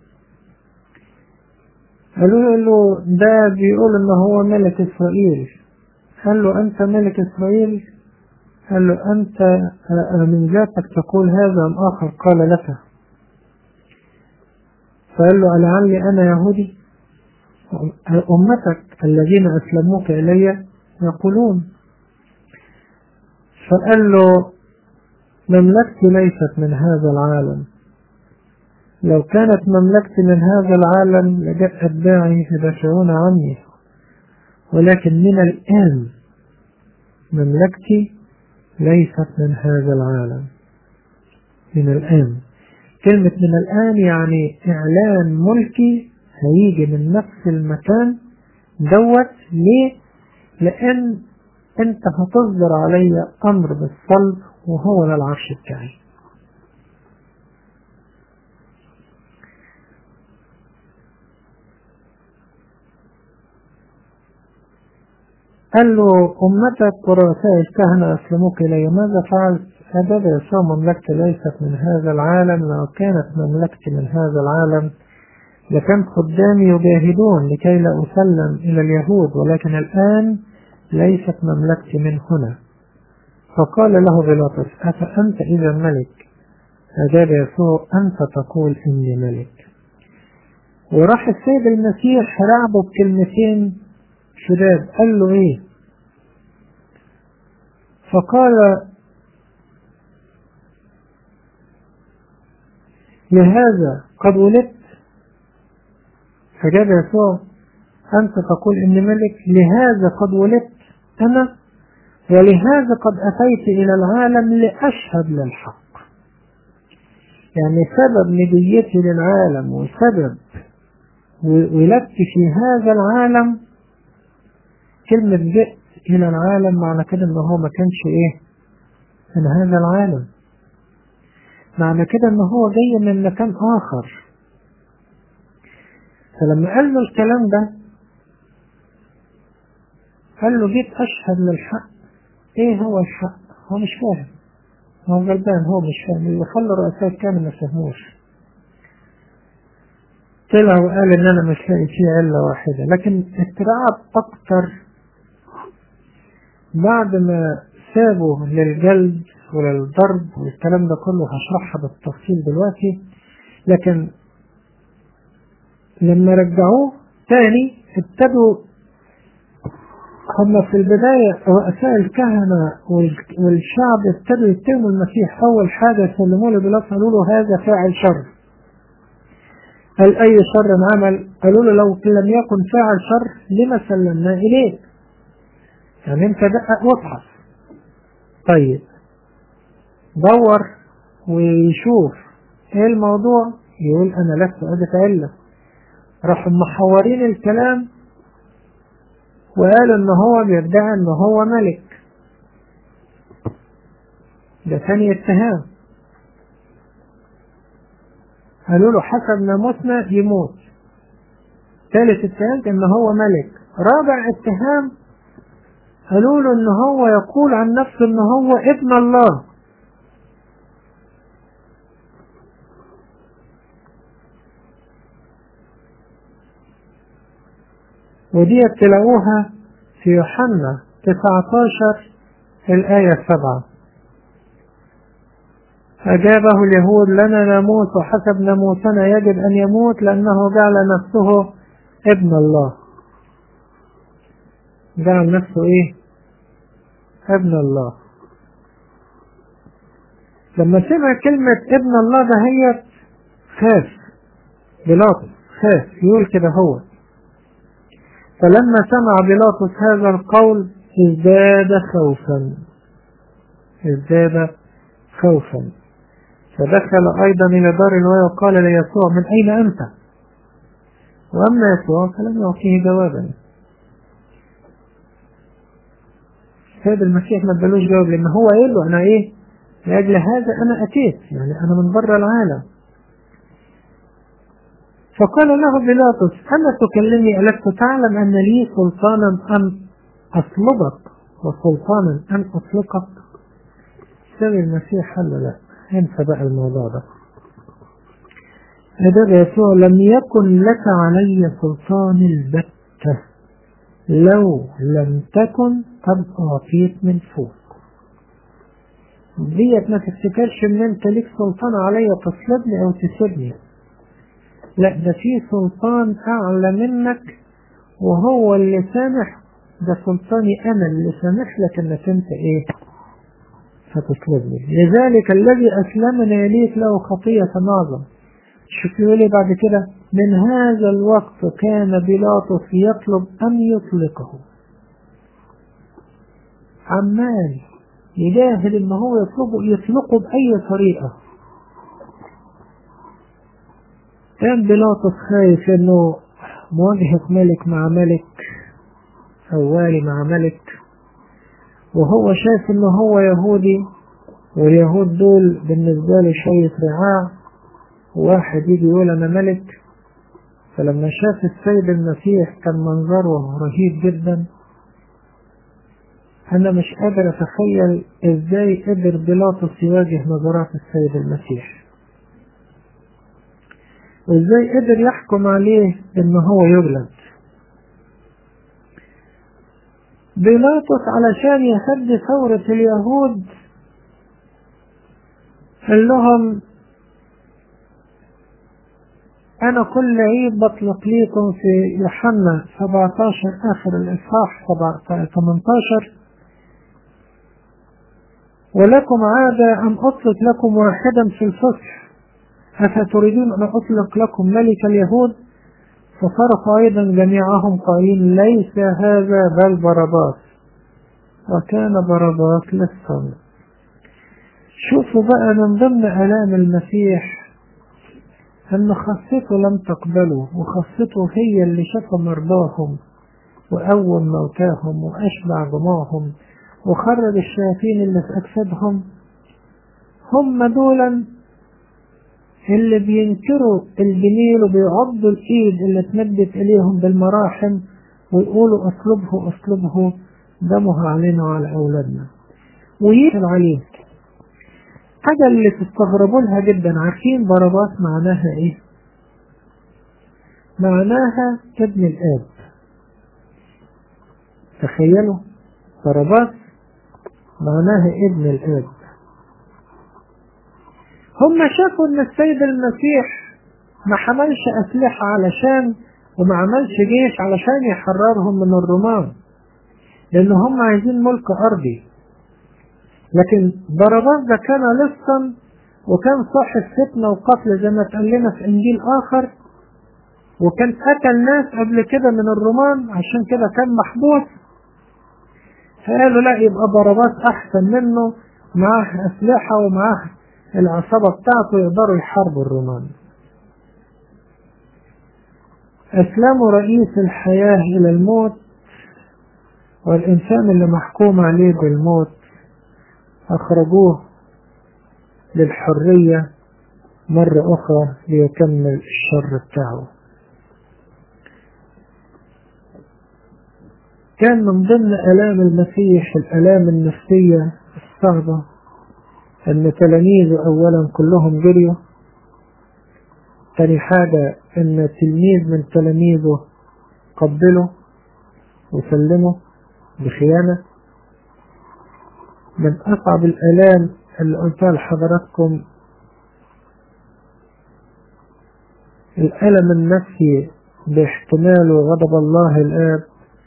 قالوا له ده بيقول إنه هو ملك إسرائيل. قال له أنت ملك إسرائيل؟ قال له أنت من ذاتك تقول هذا أم آخر قال لك؟ فقال له ألعلي أنا يهودي؟ أمتك الذين أسلموك إلي يقولون. فقال له مملكتي ليست من هذا العالم، لو كانت مملكتي من هذا العالم لجاء أتباعي يدافعون عني، ولكن من الآن مملكتي ليست من هذا العالم. من الآن، كلمة من الآن يعني إعلان ملكي هيجي من نفس المكان دوت. ليه؟ لأن أنت هتصدر علي أمر بالصلب وهو ده العرش بتاعي. قال له أمتك ورؤساء الكهنة أسلموك إلي، ماذا فعلت؟ أجاب يسوع مملكتي ليست من هذا العالم، لو كانت مملكتي من هذا العالم لكان خدامي يجاهدون لكي لا أسلم إلى اليهود، ولكن الآن ليست مملكتي من هنا. فقال له بيلاطس أفأنت إذا ملك؟ أجاب يسوع أنت تقول إني ملك. وراح السيد المسيح رعبه بكلمتين شداد، قال له إيه؟ فقال لهذا قد ولدت؟ فجاب يسوع أنت تقول إني ملك، لهذا قد ولدت أنا، ولهذا قد أتيت إلى العالم لأشهد للحق. يعني سبب مجيتي للعالم وسبب ولدتي في هذا العالم، كلمة جئت إلى العالم معنى كده إنه هو ما كانش إيه من هذا العالم، معنى كده إنه هو جاي من مكان آخر. فلما قال له الكلام ده قال له جيت أشهد للحق. إيه هو الحق؟ هو مش فاهم، هو غلبان، هو مش فاهم، اللي خلى رؤساء كانوا ما فهموش. طلع وقال إن أنا مش لاقي فيه علة واحدة، لكن اترعب أكتر بعد ما سابوا للجلد وللضرب والكلام ده كله، هشرحها بالتفصيل دلوقتي. لكن لما رجعوه تاني ابتدوا هم في البداية رؤساء الكهنة والشعب ابتدوا يتهموا المسيح. أول حاجة سلموا له بيلاطس قالوا له هذا فاعل شر. هل أي شر عمل؟ قالوا له لو لم يكن فاعل شر لما سلمنا إليه؟ يعني أنت دقق وابحث. طيب دور ويشوف إيه الموضوع، يقول أنا لست أجد علة. راحوا محورين الكلام وقالوا إن هو بيدعي إن هو ملك. ده ثاني اتهام. قالوا له حسب ناموسنا يموت. ثالث اتهام إن هو ملك. رابع اتهام قالوا له إن هو يقول عن نفسه إن هو ابن الله. ودي تلاقوها في يوحنا 19 الآية 7. أجابه اليهود لنا ناموس وحسب ناموسنا يجب أن يموت لأنه جعل نفسه ابن الله. جعل نفسه إيه؟ ابن الله. لما سمع كلمة ابن الله ده هي خاف بيلاطس، خاف يقول كده هو. فلما سمع بيلاطس هذا القول ازداد خوفا فدخل أيضا إلى دار الوالي وقال ليسوع من أين أنت؟ وأما يسوع فلم يعطيه جوابا. السيد المسيح ما ادالوش جواب، لأن هو قال له أنا إيه؟ لأجل هذا أنا أتيت، يعني أنا من بره العالم. فقال له بيلاطس: أما تكلمني؟ ألست تعلم أن لي سلطانا أن أصلبك وسلطانا أن أطلقك؟ السيد المسيح قال له: لا، انسى بقى الموضوع ده. أجاب يسوع: لم يكن لك علي سلطان البتة، لو لم تكن قد أعطيت من فوق. ديت ما تفتكرش ان انت ليك سلطان عليا تصلبني او تسيبني، لا، ده في سلطان اعلى منك وهو اللي سامح. ده سلطاني انا اللي سامح لك انك انت ايه؟ هتطلبني. لذلك الذي اسلمنا اليك له خطية اعظم. شوف يقول بعد كده: من هذا الوقت كان بيلاطس يطلب ان يطلقه. عمال يجاهد ان هو يطلقه باي طريقة. كان بيلاطس خايف انه مواجهة ملك مع ملك او والي مع ملك، وهو شايف انه هو يهودي، واليهود دول بالنسبة له شوية رعاع، واحد يجي يقول انا ملك. فلما شاف السيد المسيح كان منظره رهيب جدا. أنا مش قادر أتخيل إزاي قدر بيلاطس يواجه نظرات السيد المسيح، وإزاي قدر يحكم عليه إن هو يجلد. بيلاطس علشان يهدي ثورة اليهود قال لهم: أنا كل عيد بطلق ليكم في يوحنا 17 آخر الإصحاح 18: ولكم عادة أن أطلق لكم واحدا في الفصح، أفتريدون أن أطلق لكم ملك اليهود؟ فصرخ أيضا جميعهم قائلين: ليس هذا بل باراباس. وكان باراباس للصلب. شوفوا بقى من ضمن آلام المسيح أن خاصته لم تقبله، وخاصته هي اللي شفى مرضاهم وقوم موتاهم وأشبع جموعهم وخرج الشياطين اللي في أجسادهم. هم دولا اللي بينكروا الجميل وبيعضوا الإيد اللي تمدت إليهم بالمراحم ويقولوا أصلبه أصلبه، دمه علينا وعلى أولادنا ويقل عليه. حاجة اللي تستغربوا لها جدا، عارفين باراباس معناها إيه؟ معناها ابن الآب. تخيلوا، باراباس معناها ابن الآب. هم شافوا ان السيد المسيح ما حملش أسلحة علشان وما عملش جيش علشان يحررهم من الرومان، لأن هم عايزين ملك أرضي. لكن باراباس ده كان لصا وكان صاحب فتنة وقتل زي ما اتقال لنا في إنجيل آخر، وكان قتل ناس قبل كده من الرومان، عشان كده كان محبوس. فقالوا لا، يبقى باراباس أحسن منه، معاه أسلحة ومعاه العصابة بتاعته يقدروا يحاربوا الرومان. أسلموا رئيس الحياة إلى الموت، والإنسان اللي محكوم عليه بالموت أخرجوه للحرية مرة أخرى ليكمل الشر بتاعه. كان من ضمن آلام المسيح الآلام النفسية الصعبة أن تلاميذه أولا كلهم جريوا. تاني حاجة أن تلميذ من تلاميذه قبله وسلمه بخيانة. من أصعب الآلام اللي قلتها لحضراتكم الألم النفسي باحتمال غضب الله الآب،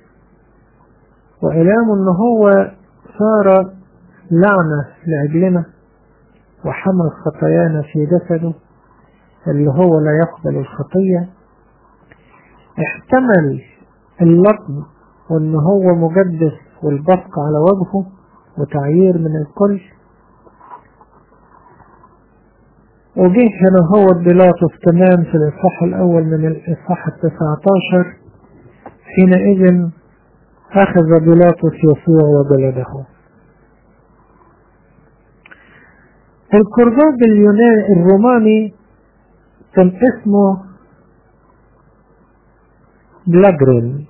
وإلامه أنه هو صار لعنة لأجلنا وحمل خطايانا في جسده اللي هو لا يقبل الخطية. احتمل اللطم وأنه هو مجدس والبصق على وجهه وتعيير من الكل. وجه هنا هو بيلاطس كمان في الإصحاح الأول من الإصحاح 19: حينئذ أخذ بيلاطس يسوع وجلده. الكرباج الروماني كان اسمه بلاجرين.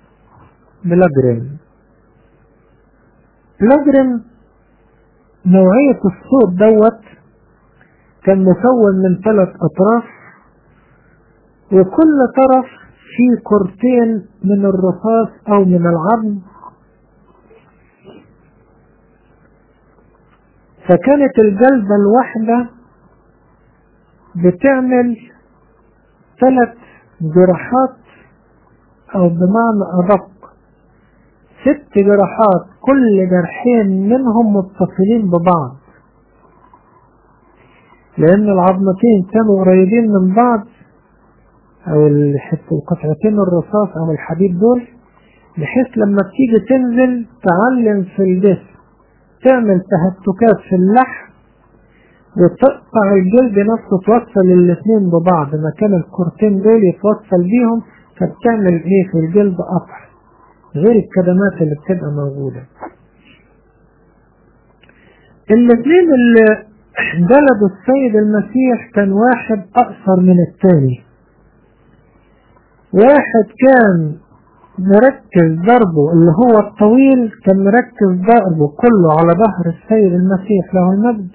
نوعية الصوت دوت كان مكون من 3 أطراف، وكل طرف فيه كرتين من الرصاص أو من العظم، فكانت الجلدة الواحدة بتعمل 3 جراحات، أو بمعنى أدق 6 جراحات، كل جرحين منهم متصلين ببعض، لأن العظمتين كانوا قريبين من بعض، أو القطعتين الرصاص أو الحديد دول، بحيث لما تيجي تنزل تعلم في الجسم، تعمل تهتكات في اللحم وتقطع الجلد نفسه، توصل الاثنين ببعض، مكان الكرتين دول يتوصل بيهم، فبتعمل ايه في الجلد قطع، غير الكدمات اللي بتبقى موجودة. الاثنين اللي جلدوا السيد المسيح كان واحد أقصر من الثاني، واحد كان مركز ضربه اللي هو الطويل، كان مركز ضربه كله على ظهر السيد المسيح له المجد،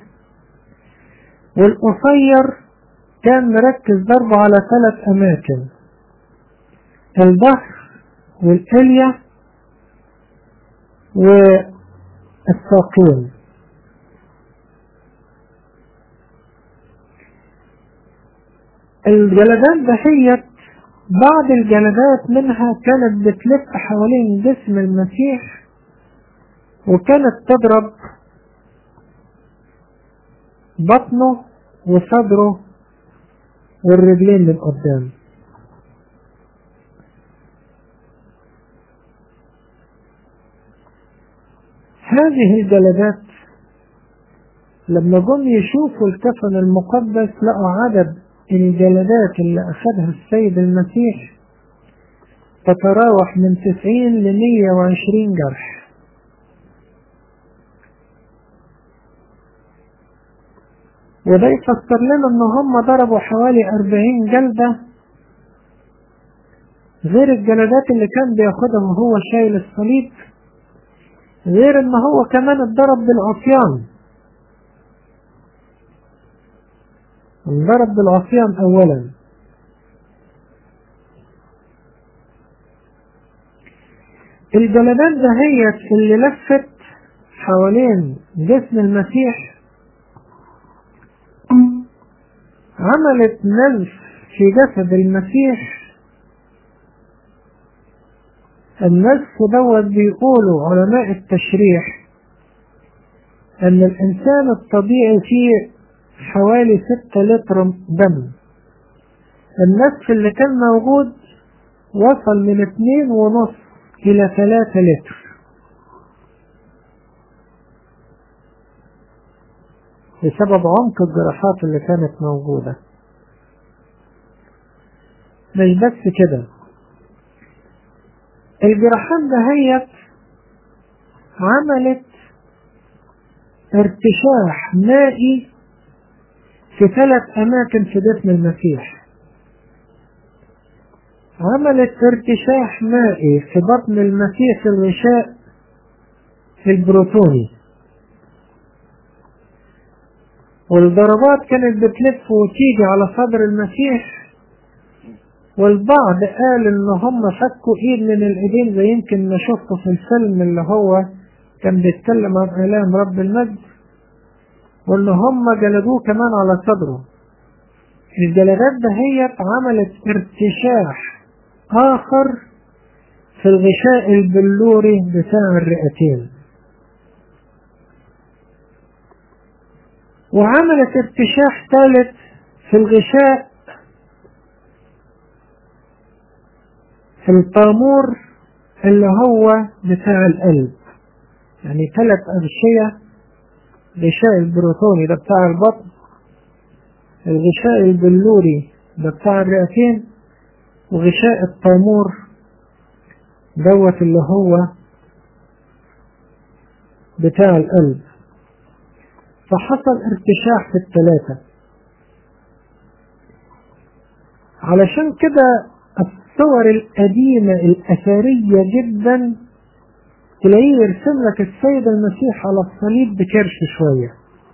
والقصير كان مركز ضربه على 3 أماكن: الظهر والكلية والساقين. الجلدات دهيت بعض الجلدات منها كانت بتلف حوالين جسم المسيح، وكانت تضرب بطنه وصدره والرجلين من قدام. هذه الجلدات لما جم يشوفوا الكفن المقدس لقوا عدد الجلدات اللي أخذها السيد المسيح تتراوح من 90 ل 120 جرح. وده يفسر لنا ان هم ضربوا حوالي 40 جلدة، غير الجلدات اللي كان بياخدها وهو شايل الصليب، غير ان هو كمان اتضرب بالعصيان. انضرب بالعصيان اولا. الجلدات دهيت اللي لفت حوالين جسم المسيح عملت نزف في جسد المسيح. النزف دوت بيقولوا علماء التشريح ان الانسان الطبيعي فيه حوالي 6 لتر دم. النزف اللي كان موجود وصل من 2.5 إلى 3 لتر، بسبب عمق الجراحات اللي كانت موجودة. مش بس كده، الجراحات دهيت عملت ارتشاح مائي في 3 أماكن في جسم المسيح. عملت ارتشاح مائي في بطن المسيح في الغشاء البروتوني، والضربات كانت بتلف وتيجي على صدر المسيح. والبعض قال ان هم فكوا ايد من الايدين، زي يمكن ما شفته في الفيلم اللي هو كان بيتكلم عن اعلان رب المجد، وان هم جلدوه كمان على صدره. الجلدات دهيت عملت ارتشاح اخر في الغشاء البلوري بتاع الرئتين، وعملت ارتشاح ثالث في الغشاء الطامور اللي هو بتاع القلب. يعني 3 أغشية: غشاء البروتوني ده بتاع البطن، الغشاء البلوري ده بتاع الرئتين، وغشاء الطامور دوت اللي هو بتاع القلب، فحصل ارتشاح في الثلاثة. علشان كده الصور القديمة الأثرية جدا تلاقيه يرسم لك السيد المسيح على الصليب بكرش شوية.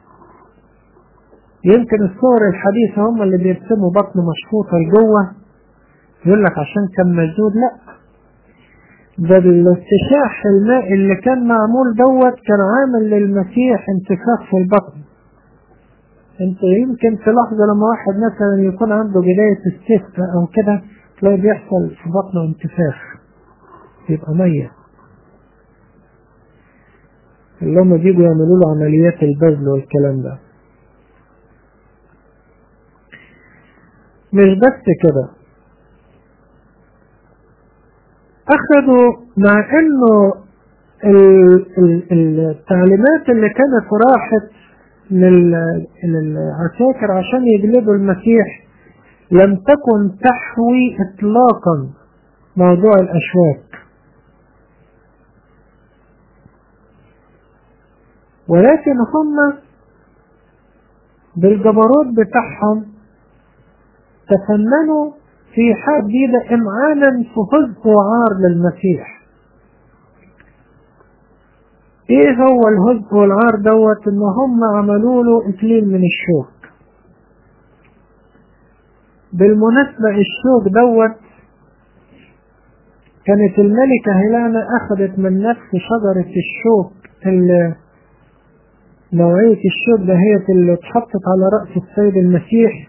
يمكن الصور الحديثة هم اللي بيرسموا بطن مشفوطة لجوه، يقول لك عشان كان مشدود. لا، ده الارتشاح الماء اللي كان معمول كان عامل للمسيح انتفاخ في البطن. انت يمكن في لحظة لما واحد مثلا يكون عنده بداية استسقاء او كده تلاقي بيحصل في بطنه انتفاخ، يبقى مية، اللي هم بيجوا يعملوا له عمليات البذل والكلام ده. مش بس كده، اخذوا مع انه التعليمات اللي كانت راحت للعساكر عشان يجلبوا المسيح لم تكن تحوي اطلاقا موضوع الاشواك، ولكن هم بالجبروت بتاعهم تفننوا في حاجة جديدة امعانا في هزء وعار للمسيح. ايه هو الهزء والعار ان هم عملوا له اكليل من الشوك. بالمناسبة الشوك كانت الملكة هيلانا اخذت من نفس شجرة الشوك نوعية الشوك دهيت اللي اتحطت على رأس السيد المسيح،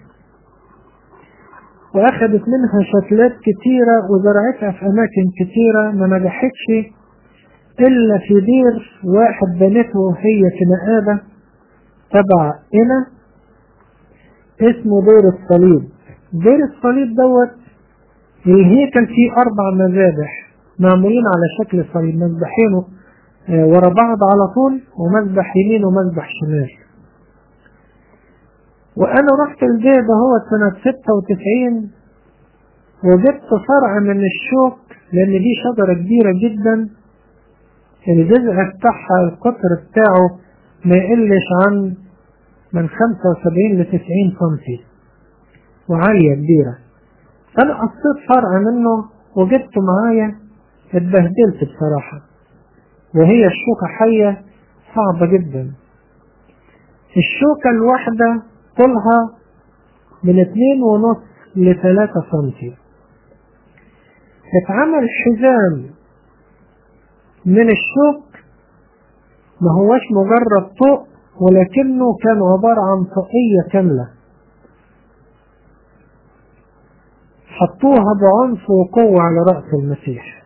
واخذت منها شتلات كتيرة وزرعتها في اماكن كتيرة، ما نجحتش الا في دير واحد بنته هي في نقابة تبع هنا اسمه دير الصليب. دير الصليب الهيكل فيه 4 مذابح معمولين على شكل صليب، مذبحين ورا بعض على طول، ومذبح يمين ومذبح شمال. وانا رحت الدير سنة 96 وجبت فرع من الشوك، لان دي شجرة كبيرة جدا، الجذع بتاعها القطر بتاعه ما يقلش عن من 75 ل 90 سنتي وعالية كبيرة. انا قصيت فرع منه وجبته معايا، اتبهدلت بصراحة، وهي الشوكة حية صعبة جدا. الشوكة الواحدة طولها من 2.5 ل 3 سنتي. اتعمل حزام من الشوك، ما هوش مجرد طوق، ولكنه كان عبارة عن طاقية كاملة، حطوها بعنف وقوة على رأس المسيح.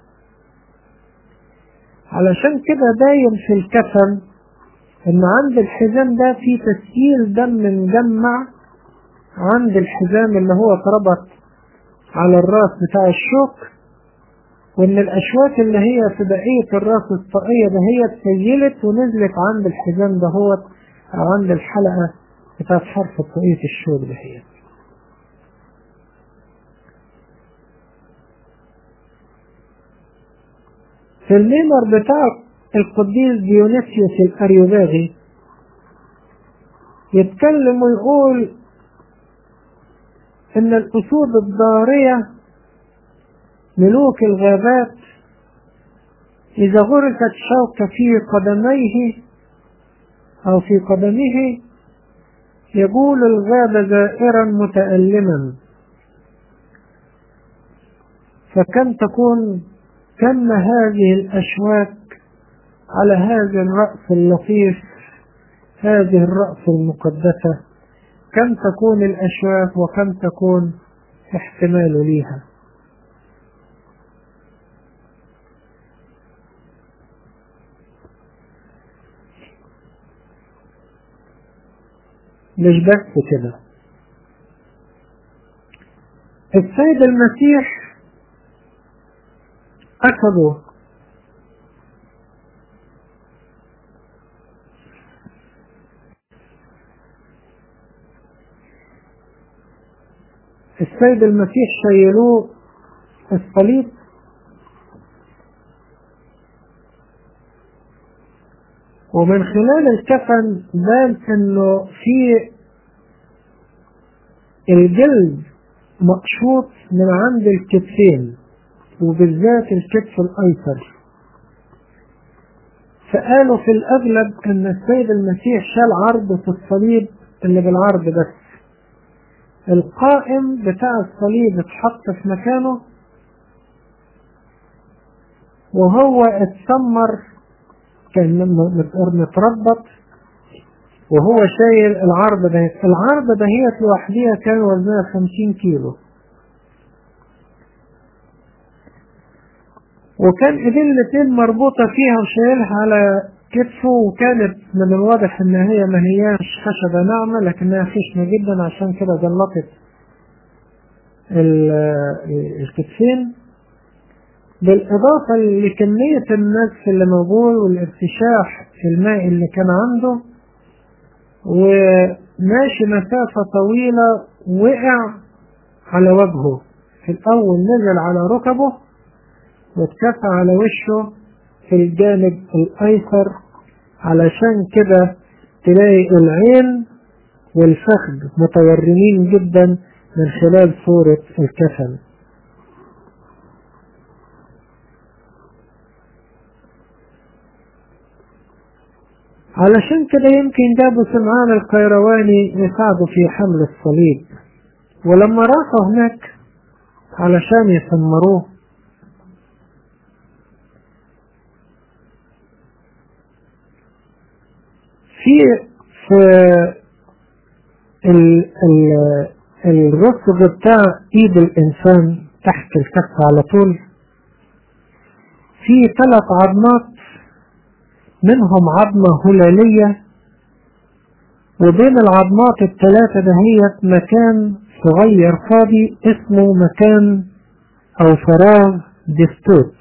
علشان كده باين في الكفن ان عند الحزام ده في تسييل دم مجمع عند الحزام اللي هو اتربط على الراس بتاع الشوك، وان الاشواك اللي هي في بقية الراس الطاقية ده هي اتسيلت ونزلت عند الحزام ده او عند الحلقة بتاعت حرف طاقية الشوك ده هي. في الميمر بتاع القديس ديونيسيوس الأريوباغي يتكلم ويقول ان الاسود الضارية ملوك الغابات اذا غرست شوكة في قدميه او في قدمه يقول الغاب زائرا متألما، كم هذه الاشواك على هذا الرأس اللطيف، هذه الرأس المقدسة، كم تكون الأشواك وكم تكون احتمال ليها. مش بس كده، السيد المسيح أخذوا السيد المسيح شيلوه الصليب، ومن خلال الكفن بان انه في الجلد مقشوط من عند الكتفين وبالذات الكتف الايسر. فقالوا في الاغلب ان السيد المسيح شال عرض في الصليب اللي بالعرض بس، القائم بتاع الصليب اتحط في مكانه وهو اتسمر كان متربط وهو شايل العرض ده. العرض ده هي لوحديها كان وزنها 50 كيلو، وكان ايدين الاتنين مربوطة فيها وشايلها على كتفه، وكانت من الواضح ان هي ما هياش خشبة ناعمة لكنها خشنة جدا، عشان كده جلطت الكتفين، بالاضافة لكمية النزف اللي موجود والارتشاح المائي اللي كان عنده، وماشي مسافة طويلة وقع على وجهه. في الاول نزل على ركبه واتكفى على وشه في الجانب الايسر، علشان كده تلاقي العين والفخذ متورمين جدا من خلال صورة الكفن. علشان كده يمكن جابوا سمعان القيرواني يساعدوا في حمل الصليب، ولما راحوا هناك علشان يسمروه في الرسغ بتاع ايد الانسان تحت الكف على طول في 3 عظمات، منهم عظمة هلالية، وبين العظمات ال3 دهيت مكان صغير فاضي اسمه مكان او فراغ ديستوت،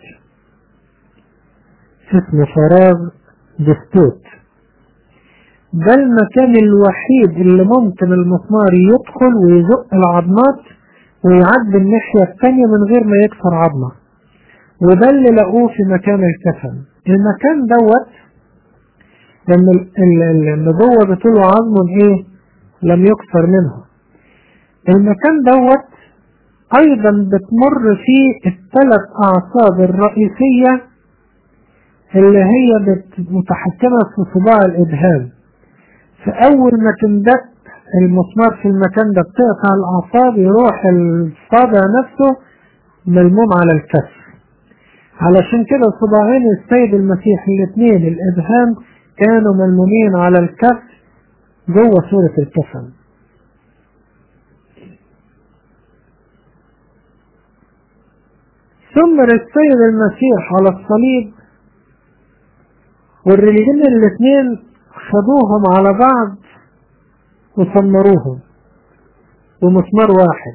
اسمه فراغ ديستوت. ده المكان الوحيد اللي ممكن المسمار يدخل ويزق العظمات ويعدي الناحية الثانية من غير ما يكسر عظمة، وده اللي لقوه في مكان الكفن. المكان دوت لما النبوة بتقول عظم ايه لم يكسر منه، المكان دوت ايضا بتمر فيه ال3 اعصاب الرئيسية اللي هي متحكمة في صباع الابهام. فأول ما تندق المسمار في المكان ده بتقطع الأعصاب، يروح الصابع نفسه ملموم على الكف. علشان كده صباعين السيد المسيح الاثنين الإبهام كانوا ملمومين على الكف جوه صورة الكفن. ثم السيد المسيح على الصليب والرجلين الاثنين خدوهم على بعض وسمروهم بمسمار واحد.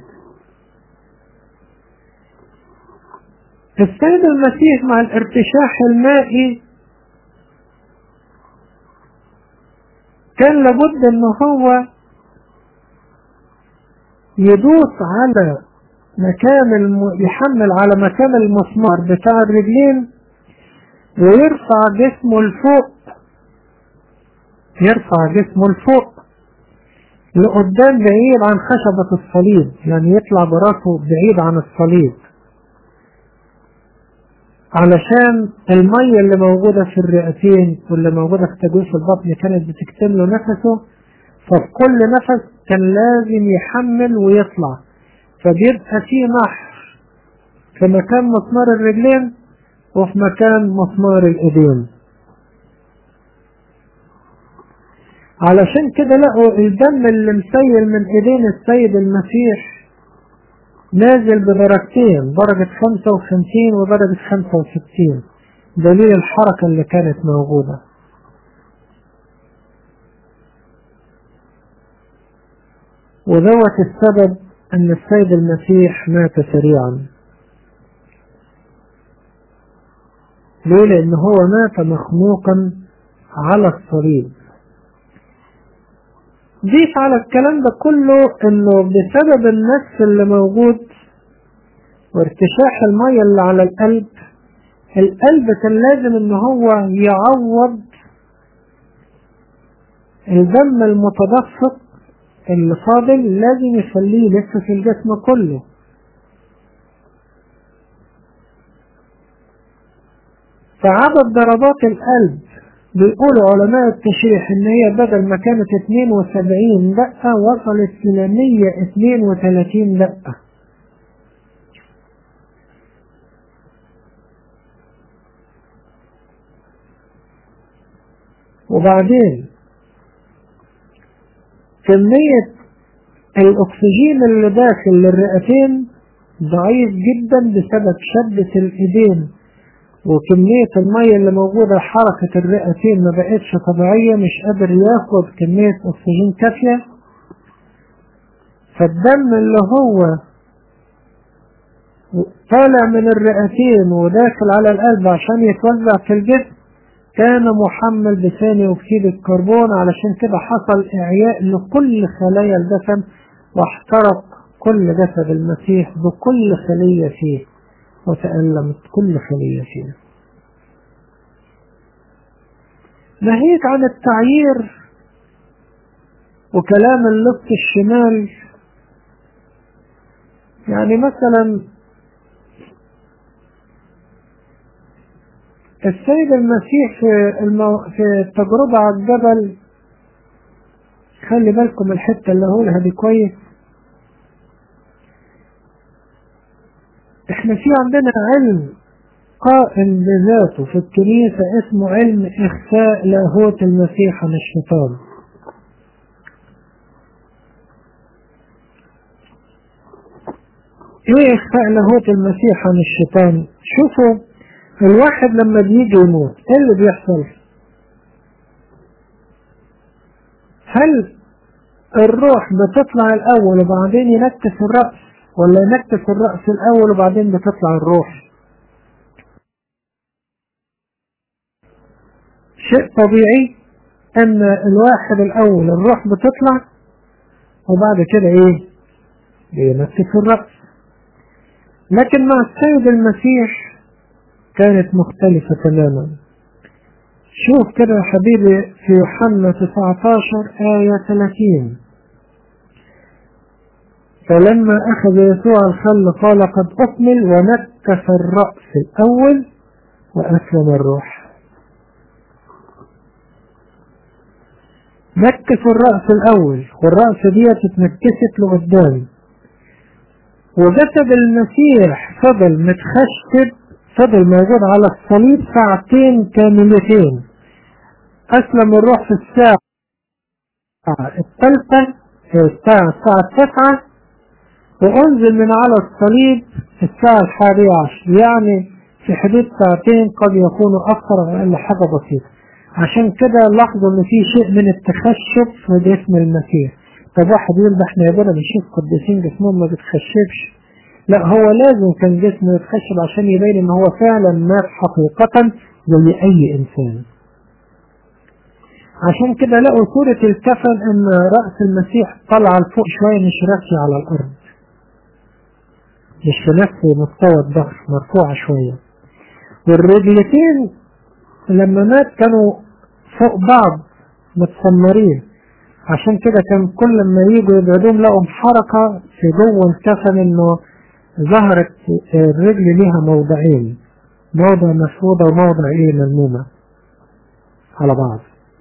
السيد المسيح مع الارتشاح المائي كان لابد ان هو يدوس على مكان يحمل على مكان المسمار بتاع الرجلين ويرفع جسمه لفوق، يرفع جسمه لفوق لقدام بعيد عن خشبة الصليب، يعني يطلع براسه بعيد عن الصليب، علشان المية اللي موجودة في الرئتين واللي موجودة في تجويف البطن كانت بتكتم له نفسه، ففي كل نفس كان لازم يحمل ويطلع، فبيبقى فيه نحر في مكان مسمار الرجلين وفي مكان مسمار الايدين. علشان كده لقوا الدم اللي مسيل من ايدين السيد المسيح نازل بدرجتين، درجة 55 ودرجة 65، دليل الحركة اللي كانت موجودة. ودوت السبب ان السيد المسيح مات سريعا. ليه؟ لان هو مات مخنوقا على الصليب. ضيف على الكلام ده كله انه بسبب النفس اللي موجود وارتشاح المية اللي على القلب كان لازم ان هو يعوض الدم المتدفق اللي فاضل لازم يخليه لسه في الجسم كله. فعدد ضربات القلب بيقولوا علماء التشريح ان هي بدل ما كانت 72 دقة وصلت الى 132 دقة. وبعدين كمية الاكسجين اللي داخل للرئتين ضعيف جدا بسبب شدة الايدين، وكمية المية اللي موجودة حركة الرئتين ما بقتش طبيعية، مش قادر ياخد كمية اكسجين كافية. فالدم اللي هو طالع من الرئتين وداخل على القلب عشان يتوزع في الجسم كان محمل بثاني اكسيد الكربون، علشان كده حصل اعياء لكل خلايا الجسم واحترق كل جسد المسيح بكل خلية فيه وتألمت كل خلية فيه. ناهيك عن التعيير وكلام اللص الشمال، يعني مثلا السيد المسيح في التجربة على الجبل، خلي بالكم الحتة اللي هقولها دي كويس. احنا في عندنا علم قائم بذاته في الكنيسة اسمه علم إخفاء لاهوت المسيح عن الشيطان. ايه إخفاء لاهوت المسيح عن الشيطان؟ شوفوا الواحد لما بيجي يموت ايه اللي بيحصل؟ هل الروح بتطلع الأول وبعدين ينكس الرأس، ولا ينكس الرأس الأول وبعدين بتطلع الروح؟ شيء طبيعي ان الواحد الاول الروح بتطلع وبعد كده ايه بينكس الرأس. لكن مع السيد المسيح كانت مختلفة تماما. شوف كده يا حبيبي في يوحنا 19 آية 30: فلما أخذ يسوع الخل قال قد أكمل، ونكس الرأس الأول وأسلم الروح. نكس الرأس الأول، والرأس دي اتنكست لقدام، وجسد المسيح فضل متخشب، فضل موجود على الصليب ساعتين كاملتين. أسلم الروح في الساعة الثالثة، الساعة 9، وأنزل من على الصليب في الساعة 11، يعني في حدود ساعتين، قد يكونوا أكثر أو أقل حاجة بسيطة. عشان كده لاحظوا إن في شيء من التخشب في جسم المسيح. طب واحد يقول ده احنا يا بنا بنشوف قديسين جسمهم ما بتخشبش. لا، هو لازم كان جسمه يتخشب عشان يبين إن هو فعلا مات حقيقة زي أي إنسان. عشان كده لقوا صورة الكفن إن رأس المسيح طلع لفوق شوية، مش راسي على الأرض، مش في نفس مستوى الظهر، مرفوعة شوية. والرجلتين لما مات كانوا فوق بعض متسمرين، عشان كده كان كل ما يجوا يبعدون لقوا حركة في جوه الكفن انه ظهرت الرجل ليها موضعين، موضع مفروضة وموضع ملمومة على بعض.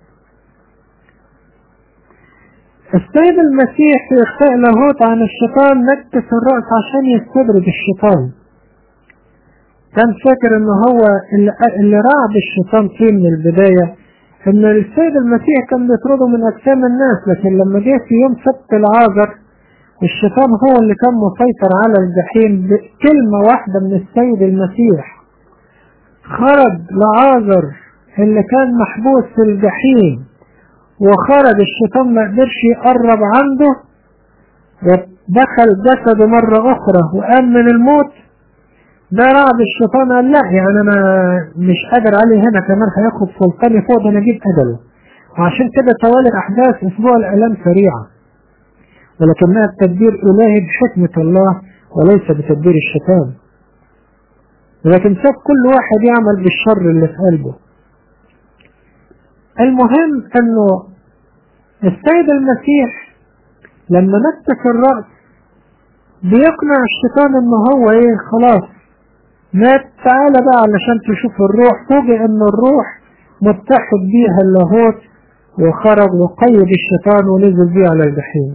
السيد المسيح في إخفاء لاهوت عن الشيطان نكس الرأس عشان يستدرج الشيطان. كان فاكر ان هو اللي رعب الشيطان فيه من البداية ان السيد المسيح كان بيطرده من اجسام الناس، لكن لما جه في يوم سبت العازر الشيطان هو اللي كان مسيطر على الجحيم. بكلمة واحدة من السيد المسيح خرج لعازر اللي كان محبوس في الجحيم، وخرج الشيطان ما قدرش يقرب عنده، ودخل جسده مرة اخرى وقام من الموت. ده رعب الشيطان، قال لا يعني انا مش قادر عليه هنا، كمان هياخد سلطاني فوق، ده انا اجيب اجله. وعشان كده توالي احداث اسبوع الالام سريعة، ولكنها بتدبير الهي بحكمة الله وليس بتدبير الشيطان. لكن ساب كل واحد يعمل بالشر اللي في قلبه. المهم انه السيد المسيح لما نكتف الرأس بيقنع الشيطان ان هو ايه، خلاص مات، تعالى بقى علشان تشوف الروح. فوجئ ان الروح متحد بيها اللاهوت، وخرج وقيد الشيطان ونزل بيه على الجحيم.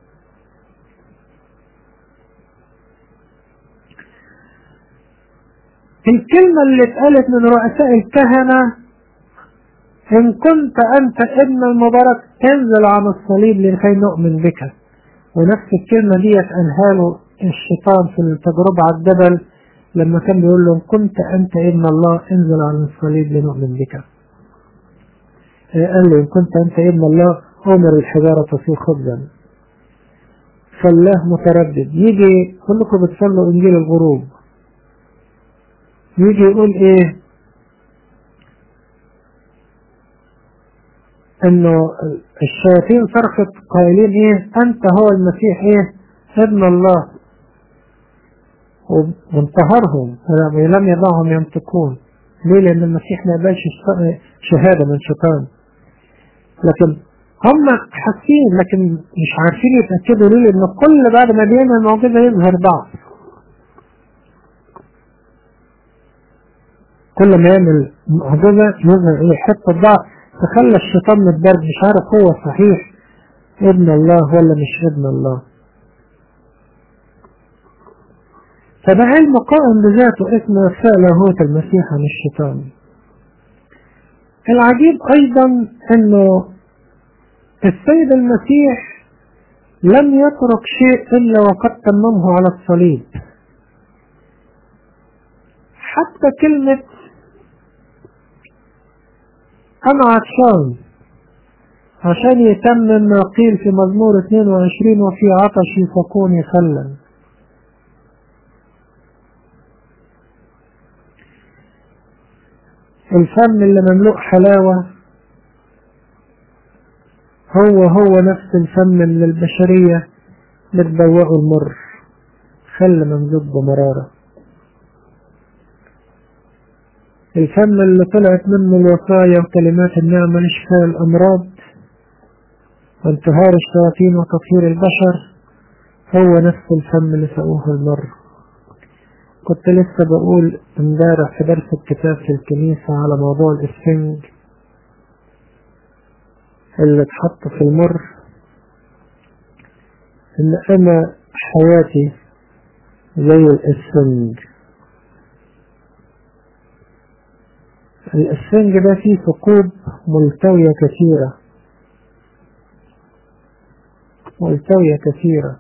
الكلمة اللي اتقالت من رؤساء الكهنة: إن كنت أنت ابن المبارك انزل عن الصليب لكي نؤمن بك. ونفس الكلمة دي قالها له الشيطان في التجربة على الجبل لما كان بيقول له: إن كنت أنت ابن الله انزل عن الصليب لنؤمن بك. قال له: إن كنت أنت ابن الله أمر الحجارة تصير خبزا. فالله متردد. يجي كلكم بتصلوا إنجيل الغروب، يجي يقول إيه؟ إنه الشياطين صرخت قائلين إيه؟ أنت هو المسيح إيه؟ ابن الله. وانتهرهم ولم يضعهم ينطقون. ليه؟ لأن المسيح ما يقبلش شهادة من شيطان. لكن هم حاسين لكن مش عارفين يتأكدوا. ليه؟ لأن كل بعد ما بيعمل معجزة يظهر ضعف. كل ما يعمل معجزة يظهر ايه؟ حتة ضعف تخلى الشيطان متضرب، مش عارف هو صحيح ابن الله ولا مش ابن الله. فده علم قائم بذاته اسمه إخفاء لاهوت المسيح عن الشيطان. العجيب أيضا أنه السيد المسيح لم يترك شيء إلا وقد تممه على الصليب. حتى كلمة أنا عطشان عشان يتمم ما قيل في مزمور 22: وفي عطشي فكوني خلا. الفم اللي مملوء حلاوة هو نفس الفم اللي البشرية بتدوقه المر، خل ممزوج بمرارة. الفم اللي طلعت منه الوصايا وكلمات النعمة لشفاء الأمراض وانتهار الشياطين وتطهير البشر هو نفس الفم اللي سقوه المر. كنت لسه بقول امبارح في درس الكتاب في الكنيسة على موضوع الإسفنج اللي اتحط في المر، إن أنا حياتي زي الإسفنج. الإسفنج ده فيه ثقوب ملتوية كثيرة،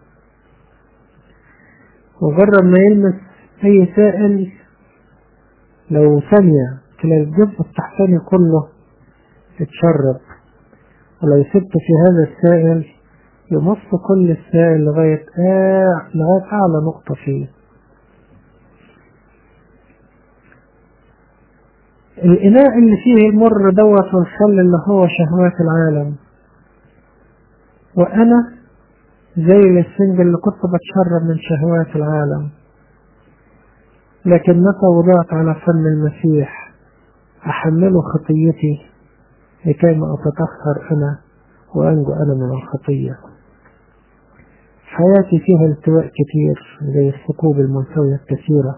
وجرب ما يلمس أي سائل لو ثانية تلاقي الجزء التحتاني كله اتشرب، ولو سبت في هذا السائل يمص كل السائل لغاية أعلى نقطة فيه. الإناء اللي فيه المر دوت والخل اللي هو شهوات العالم، وأنا زي الإسفنج اللي كنت بتشرب من شهوات العالم. لكن متى وضعت على فم المسيح أحمله خطيتي لكي ما أتطهر أنا وأنجو أنا من الخطية. حياتي فيها التواء كتير زي الثقوب الملتوية الكثيرة،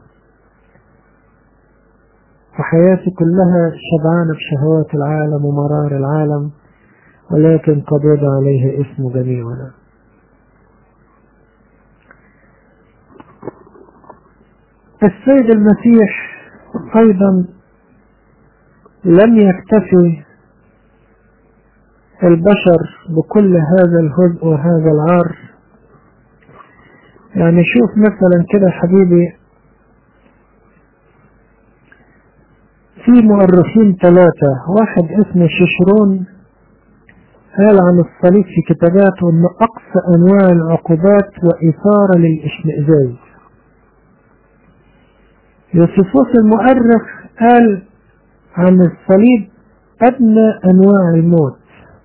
وحياتي كلها شبعانة بشهوات العالم ومرار العالم، ولكن قد وضع عليه اسم جميعنا. السيد المسيح أيضا لم يكتفي البشر بكل هذا الهزء وهذا العار. يعني شوف مثلا كده حبيبي، في مؤرخين 3، واحد اسمه شيشرون قال عن الصليب في كتاباته انه اقصى انواع العقوبات واثارة للاشمئزاز. يوسفوس المؤرخ قال عن الصليب ادنى انواع الموت.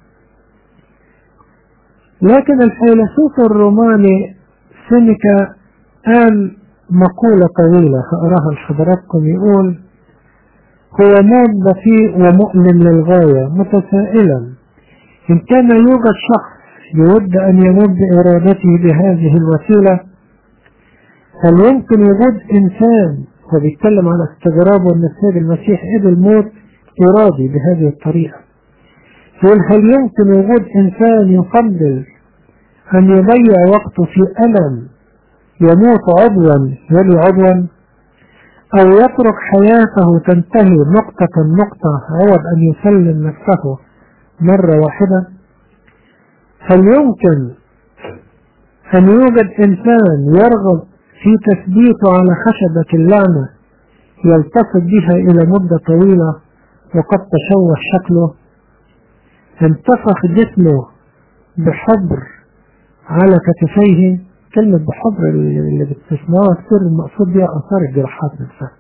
لكن الفيلسوف الروماني سينيكا قال مقولة طويلة هقراها لحضراتكم، يقول: هو موت بطيء ومؤلم للغاية، متسائلا إن كان يوجد شخص يود أن يمد إرادته بهذه الوسيلة، هل يمكن وجود إنسان وبيتكلم على استغراب وأن السيد المسيح قبل موت إرادي بهذه الطريقة؟ يقول هل يمكن وجود إنسان يفضل أن يضيع وقته في ألم يموت عضوا يلي عضوا، أو يترك حياته تنتهي نقطة نقطة عوض أن يسلم نفسه مرة واحدة؟ هل يمكن أن يوجد إنسان يرغب في تثبيته على خشبة اللعنة يلتصق بها إلى مدة طويلة وقد تشوه شكله؟ انتفخ جسمه بحبر على كتفيه. كلمة بحبر اللي بتسمعوها كتير المقصود بها آثار الجراحات نفسها.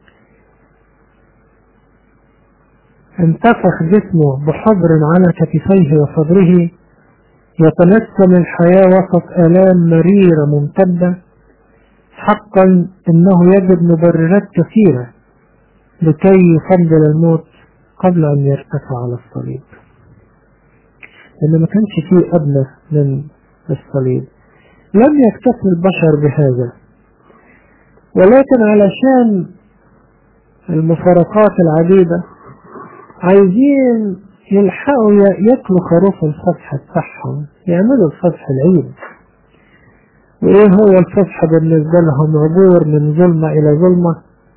انتفخ جسمه بحبر على كتفيه وصدره، يتنسم الحياة وسط آلام مريرة ممتدة. حقا إنه يجد مبررات كثيرة لكي يفضل الموت قبل أن يرتفع على الصليب، لأن ما كانش فيه أدنى من الصليب. لم يكتفي البشر بهذا، ولكن علشان المفارقات العديدة عايزين يلحقوا ياكلوا خروف الفصح بتاعهم، يعملوا الفصح العيد. وإيه هو الفصح بالنسبة لهم؟ عبور من ظلمة إلى ظلمة،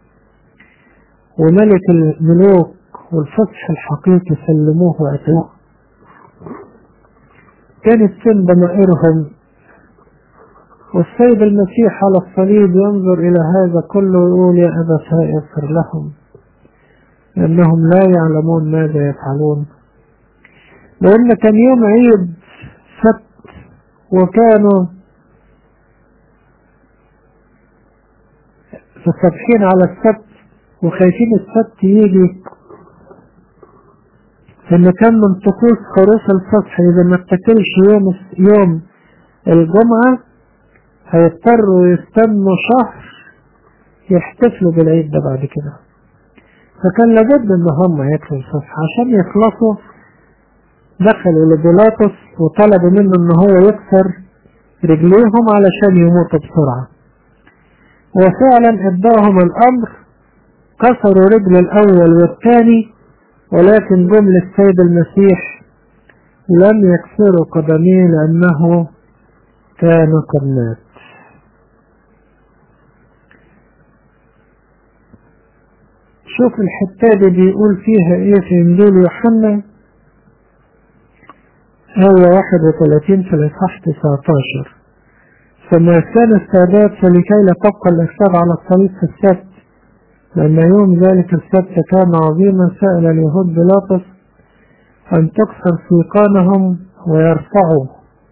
وملك الملوك والفصح الحقيقي سلموه وأتوه. كانت سن ضمائرهم، والسيد المسيح على الصليب ينظر إلى هذا كله ويقول يا أبا اغفر لهم لأنهم لا يعلمون ماذا يفعلون. لأن كان يوم عيد سبت، وكانوا فصبحين على السبت وخايفين السبت يجي، لأن كان من طقوس خروف الفصح إذا ما اتكلش يوم الجمعة هيضطروا يستنوا شهر يحتفلوا بالعيد ده بعد كده. فكان لابد ان هم ياكلوا الفصح. عشان يخلصوا دخلوا لبيلاطس وطلبوا منه ان هو يكسر رجليهم علشان يموتوا بسرعة، وفعلا اداهم الامر، كسروا رجل الاول والثاني، ولكن جم للسيد المسيح لم يكسروا قدميه لانه كان قد مات. شوف الحتة دي بيقول فيها ايه في انجيل يوحنا، هو 31 في الإصحاح 19: فما كان السادات فلكي لا تبقى الأجساد على الصليب في السبت، لأن يوم ذلك السبت كان عظيما، سأل اليهود بيلاطس أن تكسر سيقانهم ويرفعوا.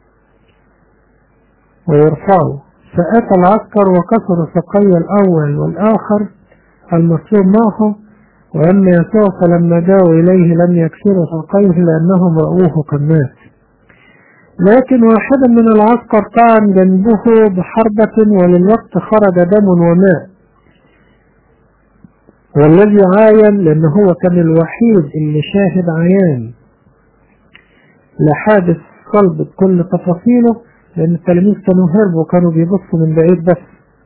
فأتى العسكر وكسروا ساقي الأول والآخر المصلوب معه، وأما يسوع فلما جاءوا إليه لم يكسروا ساقيه لأنهم رأوه قد مات. لكن واحدا من العسكر طعن جنبه بحربة، وللوقت خرج دم وماء. والذي عاين، لأنه هو كان الوحيد اللي شاهد عيان لحادث صلب بكل تفاصيله، لأن التلاميذ كانوا هربوا وكانوا بيبصوا من بعيد بس.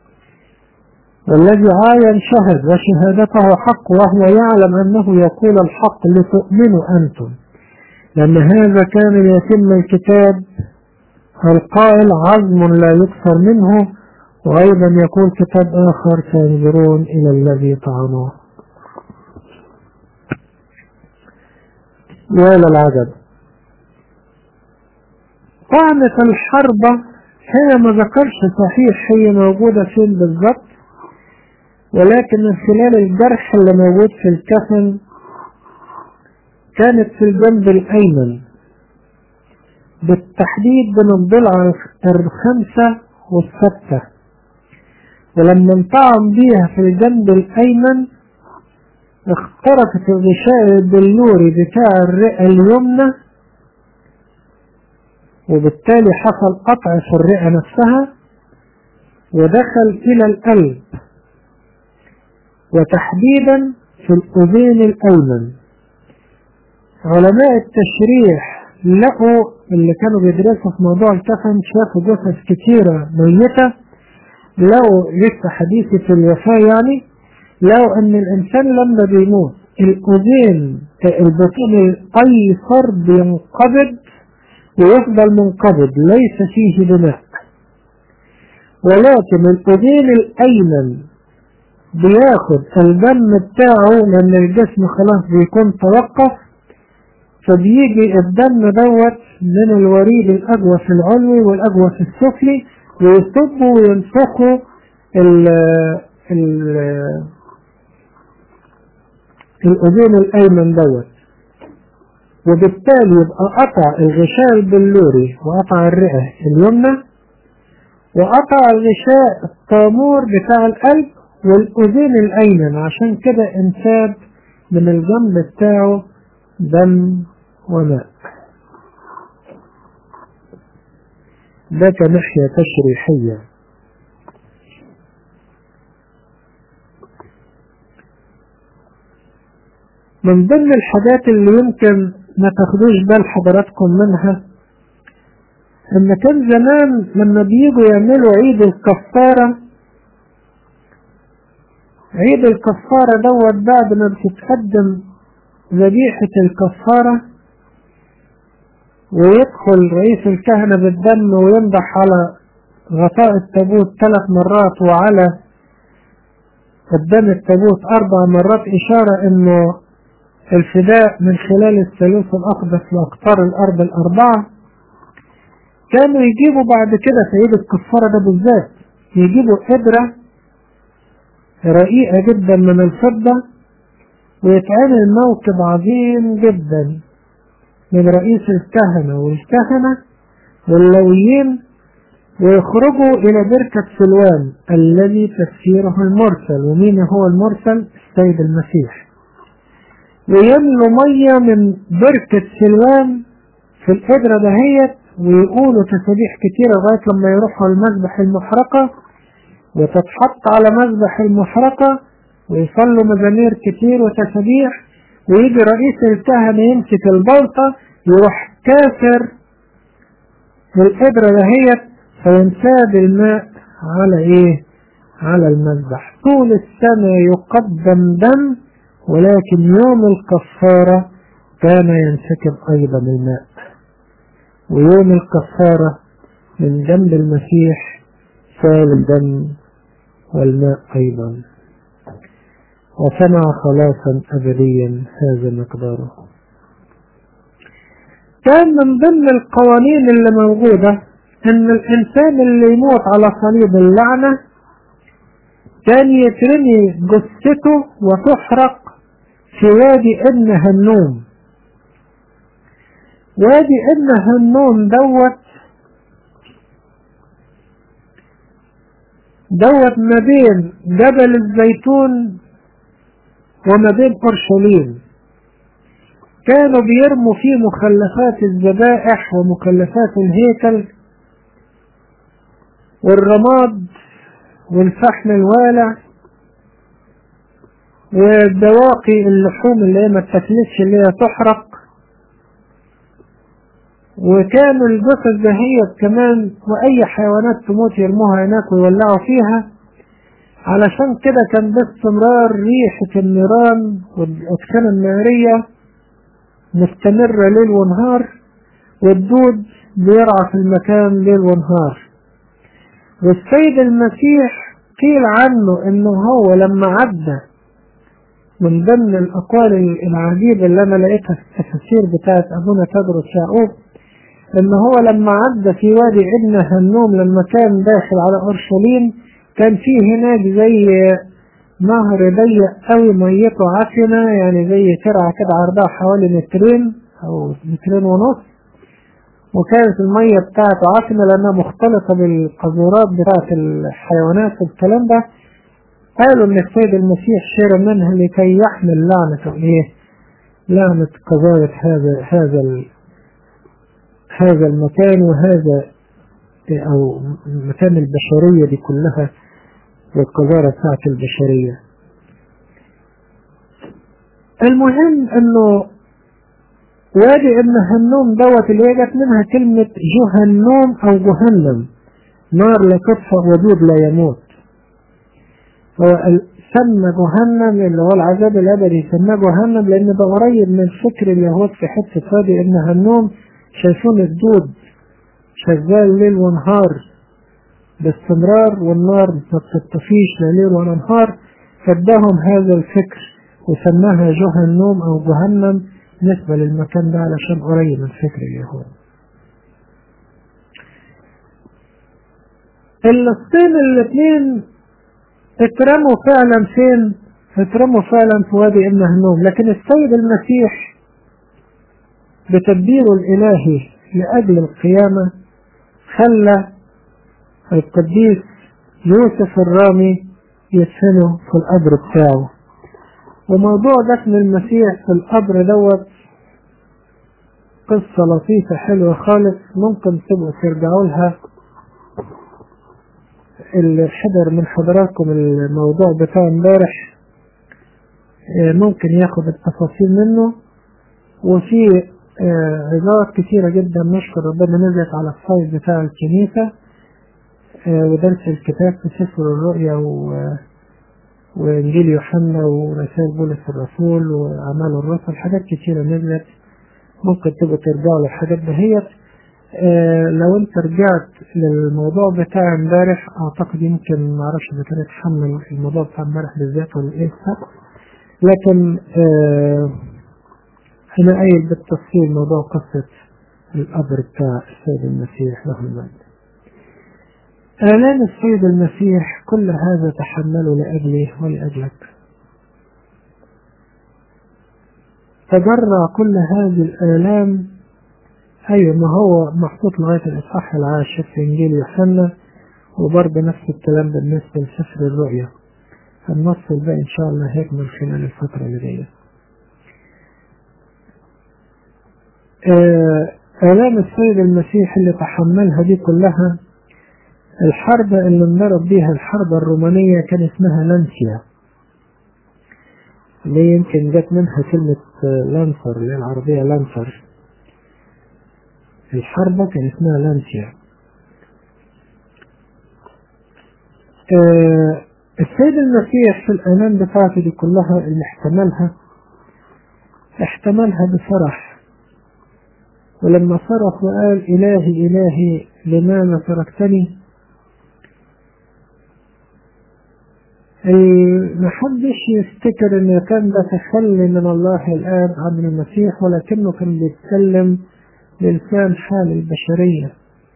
والذي عاين شهد وشهادته حق، وهو يعلم أنه يقول الحق لتؤمنوا أنتم، لأن هذا كان يتم الكتاب القائل عظم لا يكسر منه، وأيضا يقول كتاب آخر تنظرون إلى الذي طعنوه. يا للعجب، طعنة الحربة هي ما ذكرش صحيح هي موجودة فين بالضبط، ولكن من خلال الجرح اللي موجود في الكفن كانت في الجنب الأيمن، بالتحديد بين الضلع 5 و6. ولما انطعم بيها في الجنب الأيمن اخترقت الغشاء البلوري بتاع الرئة اليمنى، وبالتالي حصل قطع في الرئة نفسها ودخل إلى القلب، وتحديدا في الأذين الأيمن. علماء التشريح لقوا اللي كانوا بيدرسوا في موضوع الكفن، شافوا جثث كتيرة ميتة، لقوا لسه حديثي في الوفاة يعني، لقوا ان الانسان لما بيموت البطين الايسر بينقبض ويفضل منقبض ليس فيه دماء، ولكن الأذين الأيمن بياخد الدم بتاعه لأن الجسم خلاص بيكون توقف، فبيجي الدم دوت من الوريد الأجوف العلوي والأجوف السفلي ويصبوا وينفخوا الأذين الأيمن دوت، وبالتالي يبقى قطع الغشاء البلوري وقطع الرئة اليمنى وقطع الغشاء الطامور بتاع القلب والأذين الأيمن، عشان كده انساب من الجنب بتاعه دم وماء. ده كناحية تشريحية. من ضمن الحاجات اللي يمكن ما تاخدوش بال حضراتكم منها، ان كان زمان لما بييجوا يعملوا عيد الكفارة، عيد الكفارة دوت بعد ما بتتقدم ذبيحة الكفارة ويدخل رئيس الكهنة بالدم وينضح على غطاء التابوت 3 مرات وعلى قدام التابوت 4 مرات، إشارة انه الفداء من خلال الثالوث الأقدس لأقطار الأرض ال4. كانوا يجيبوا بعد كده في عيد الكفارة ده بالذات يجيبوا قدرة رقيقة جدا من الفضة ويتعمل موكب عظيم جدا من رئيس الكهنة والكهنة واللويين، ويخرجوا إلى بركة سلوان الذي تفسيره المرسل. ومين هو المرسل؟ السيد المسيح. ويملوا مية من بركة سلوان في القدرة دهيت ويقولوا تسبيح كتير لغاية لما يروحوا المذبح المحرقة وتتحط على مذبح المحرقة ويصلوا مزامير كتير وتسبيح، ويجي رئيس الكهنة يمسك البلطة يروح كاسر بالقدرة دهيت فينساب الماء على ايه؟ على المذبح. طول السنة يقدم دم، ولكن يوم الكفارة كان ينسكب ايضا الماء، ويوم الكفارة من جنب المسيح سال الدم والماء أيضا، وصنع خلاصا أبديا هذا مقداره. كان من ضمن القوانين اللي موجودة أن الإنسان اللي يموت على صليب اللعنة كان يترمي جثته وتحرق في وادي ابن هنوم. وادي ابن هنوم دوت ما بين جبل الزيتون وما بين أورشليم. كانوا بيرموا فيه مخلفات الذبائح ومخلفات الهيكل والرماد والفحم الوالع والدواقي اللحوم اللي هي ما تتلفش اللي هي تحرق. وكانوا الجثث دهيت كمان وأي حيوانات تموت يرموها هناك ويولعوا فيها. علشان كده كان باستمرار ريحة النيران والأكسنة النارية مستمرة ليل ونهار، والدود بيرعى في المكان ليل ونهار. والسيد المسيح قيل عنه انه هو لما عدى، من ضمن الأقوال العجيبة اللي أنا لقيتها في التفسير بتاعت أبونا تدرس يعقوب، إن هو لما عدى في وادي ابن هنوم لما كان داخل على أورشليم كان فيه هناك زي نهر ضيق قوي ميته عفنة، يعني زي ترعة كده عرضها حوالي 2 متر أو 2.5 متر، وكانت المية بتاعته عفنة لأنها مختلطة بالقذورات بتاعت الحيوانات والكلام ده. قالوا ان السيد المسيح شرب منها لكي يحمل لعنة ايه؟ لعنة قذارة هذا المكان وهذا او مكان البشرية دي كلها والقذارة بتاعت البشرية. المهم انه وادي ابن هنوم دوت اللي هي جت منها كلمة جهنم أو جهنم، نار لا تطفأ ودود لا يموت. هو سمى جهنم اللي هو العذاب الأبدي، سماه جهنم لأن ده قريب من فكر اليهود في حتة وادي ابن هنوم، شايفون الدود شغال ليل ونهار باستمرار، والنار ما بتطفيش لا ليل ولا نهار، فادهم هذا الفكر وسماها جهنم أو جهنم بالنسبة للمكان ده علشان قريب من فكر اليهود. الصين الاثنين اترموا فعلا فين؟ اترموا فعلا في وادي ابن هنوم، لكن السيد المسيح بتدبيره الإلهي لأجل القيامة خلى القديس يوسف الرامي يدفنه في القبر بتاعه. وموضوع دفن المسيح في القبر دوت قصة لطيفة حلوة خالص، ممكن تبقوا ترجعوا لها. اللي حضر من حضراتكم الموضوع بتاع امبارح ممكن ياخد التفاصيل منه، وفي عظات كثيرة جدا نشكر ربنا نزلت على السايت بتاع الكنيسة، ودرس الكتاب في سفر الرؤيا وإنجيل يوحنا ورسائل بولس الرسول وأعمال الرسل، حاجات كثيرة نزلت ممكن تبقى ترجعوا للحاجات دهيت. لو انت رجعت للموضوع بتاع امبارح اعتقد يمكن معرفش اذا كانت تحمل الموضوع بتاع امبارح بالذات ولا ايه، لكن انا قايل بالتفصيل موضوع قصة القبر بتاع السيد المسيح له المجد. آلام السيد المسيح كل هذا تحمله لأجلي ولأجلك، تجرع كل هذه الآلام. أيوة، ما هو محطوط لغاية الإصحاح 10 في إنجيل يوحنا، وبرضه نفس الكلام بالنسبة لسفر الرؤيا. النص الباقي إن شاء الله هيكمل خلال الفترة اللي جاية. آلام السيد المسيح اللي تحملها دي كلها، الحرب اللي انضرب بيها الحرب الرومانية كان اسمها لانسيا، اللي يمكن جت منها كلمة لانسر اللي العربية لانسر. الحرب كان اسمها لانسيا. السيد المسيح في الآلام بتاعته دي كلها اللي احتملها بفرح، ولما صرخ وقال إلهي إلهي لماذا تركتني، محدش يفتكر ان كان ده تخلي من الله الآب عن المسيح، ولكنه كان بيتكلم بلسان حال البشرية،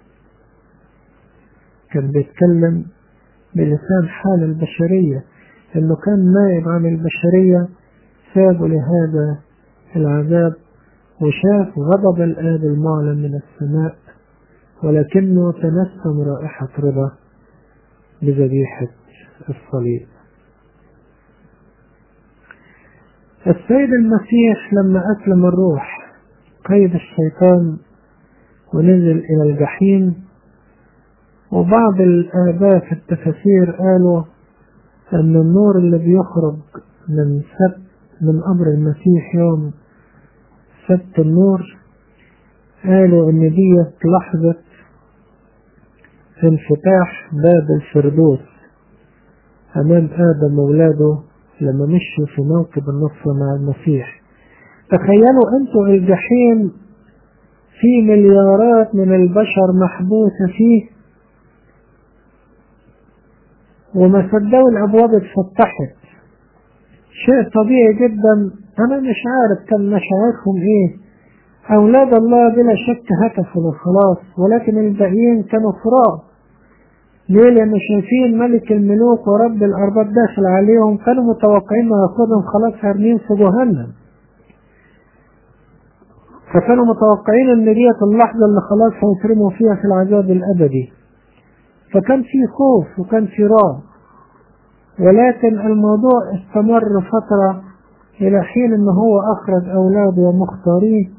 كان بيتكلم بلسان حال البشرية، انه كان نائب عن البشرية سابوا لهذا العذاب، وشاف غضب الآب المعلن من السماء، ولكنه تنسم رائحة رضا بذبيحة الصليب. السيد المسيح لما أسلم الروح قيد الشيطان ونزل إلى الجحيم، وبعض الآباء في التفاسير قالوا أن النور اللي بيخرج من قبر المسيح يوم سبت النور، قالوا أن دي لحظة انفتاح باب الفردوس أمام آدم وولاده لما مشوا في موكب النصر مع المسيح. تخيلوا أنتوا الجحيم في مليارات من البشر محبوسة فيه، وما صدقوا الأبواب اتفتحت. شيء طبيعي جدا. أنا مش عارف كان مشاعرهم إيه. أولاد الله بلا شك هتفوا للخلاص، ولكن الباقيين كانوا فراغ. ليه؟ لأنه شايفين ملك الملوك ورب الأرباب داخل عليهم، كانوا متوقعين أن ياخدهم خلاص هرمين في جهنم، فكانوا متوقعين أن ديت اللحظة اللي خلاص هيترموا فيها في العذاب الأبدي، فكان في خوف وكان في رعب. ولكن الموضوع استمر فترة إلى حين أنه هو أخرج أولاده ومختارين،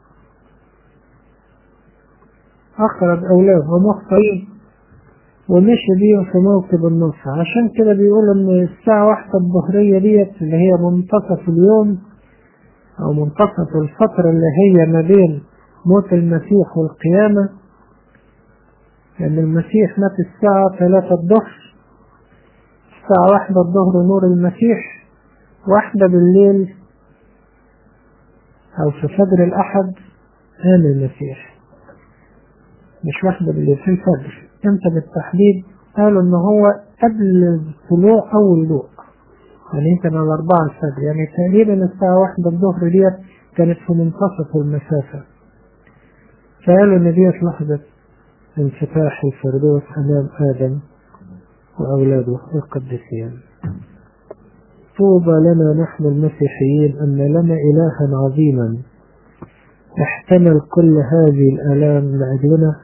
ومشي بيهم في موكب النصر. عشان كده بيقول ان الساعة 1 الظهرية ديت اللي هي منتصف اليوم أو منتصف الفترة اللي هي ما بين موت المسيح والقيامة، لأن المسيح مات الساعة 3 الظهر، الساعة 1 الظهر نور المسيح، 1 بالليل أو في فجر الأحد قام المسيح. مش 1 بالليل، في الفجر. امتى بالتحديد؟ قالوا إن هو قبل طلوع أول ضوء، يعني يمكن على 4 الفجر، يعني تقريبا الساعة 1 الظهر ديت كانت في منتصف المسافة. فقالوا إن ديت لحظة انفتاح الفردوس أمام آدم وأولاده القديسين. طوبى لنا نحن المسيحيين أن لنا إلها عظيما احتمل كل هذه الآلام لأجلنا.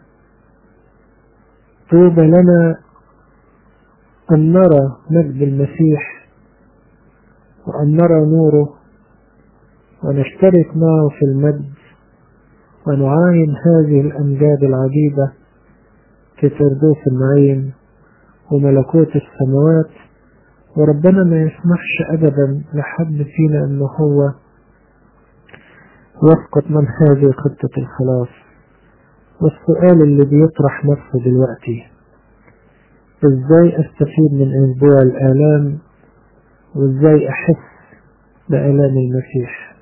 طوبى لنا أن نرى مجد المسيح وأن نرى نوره ونشترك معه في المجد ونعاين هذه الأمجاد العجيبة في فردوس النعيم وملكوت السماوات. وربنا ما يسمحش أبدا لحد فينا أنه هو يسقط من هذه خطة الخلاص. والسؤال اللي بيطرح نفسه دلوقتي: ازاي استفيد من اسبوع الآلام وازاي احس بآلام المسيح؟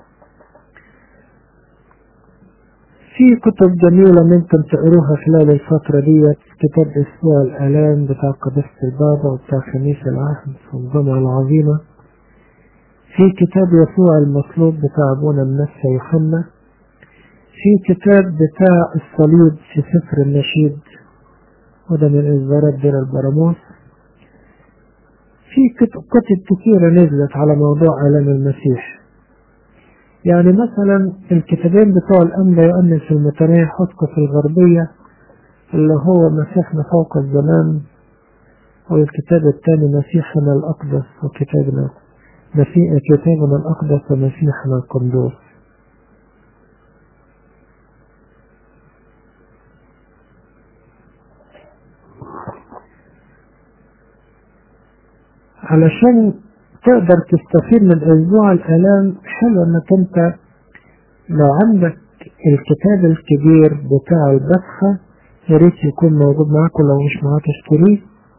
في كتب جميلة ممكن تقروها خلال الفترة دي، كتاب اسبوع الآلام بتاع قداسة البابا وبتاع خميس العهد والجمعة العظيمة، في كتاب يسوع المصلوب بتاع ابونا منسى يوحنا، في كتاب بتاع الصليب في سفر النشيد وده من إصدارات دير البراموس. في كتب كثيرة نزلت على موضوع آلام المسيح. يعني مثلا الكتابين بتوع الأنبا يؤنس المتنيح أسقف الغربية اللي هو مسيحنا فوق الزمان، والكتاب الثاني مسيحنا الأقدس وكتابنا الأقدس ومسيحنا القدوس. علشان تقدر تستفيد من أسبوع الآلام، حلو انك انت لو عندك الكتاب الكبير بتاع البسخة ياريت يكون موجود معاك، ولو مش معاك اشتريه.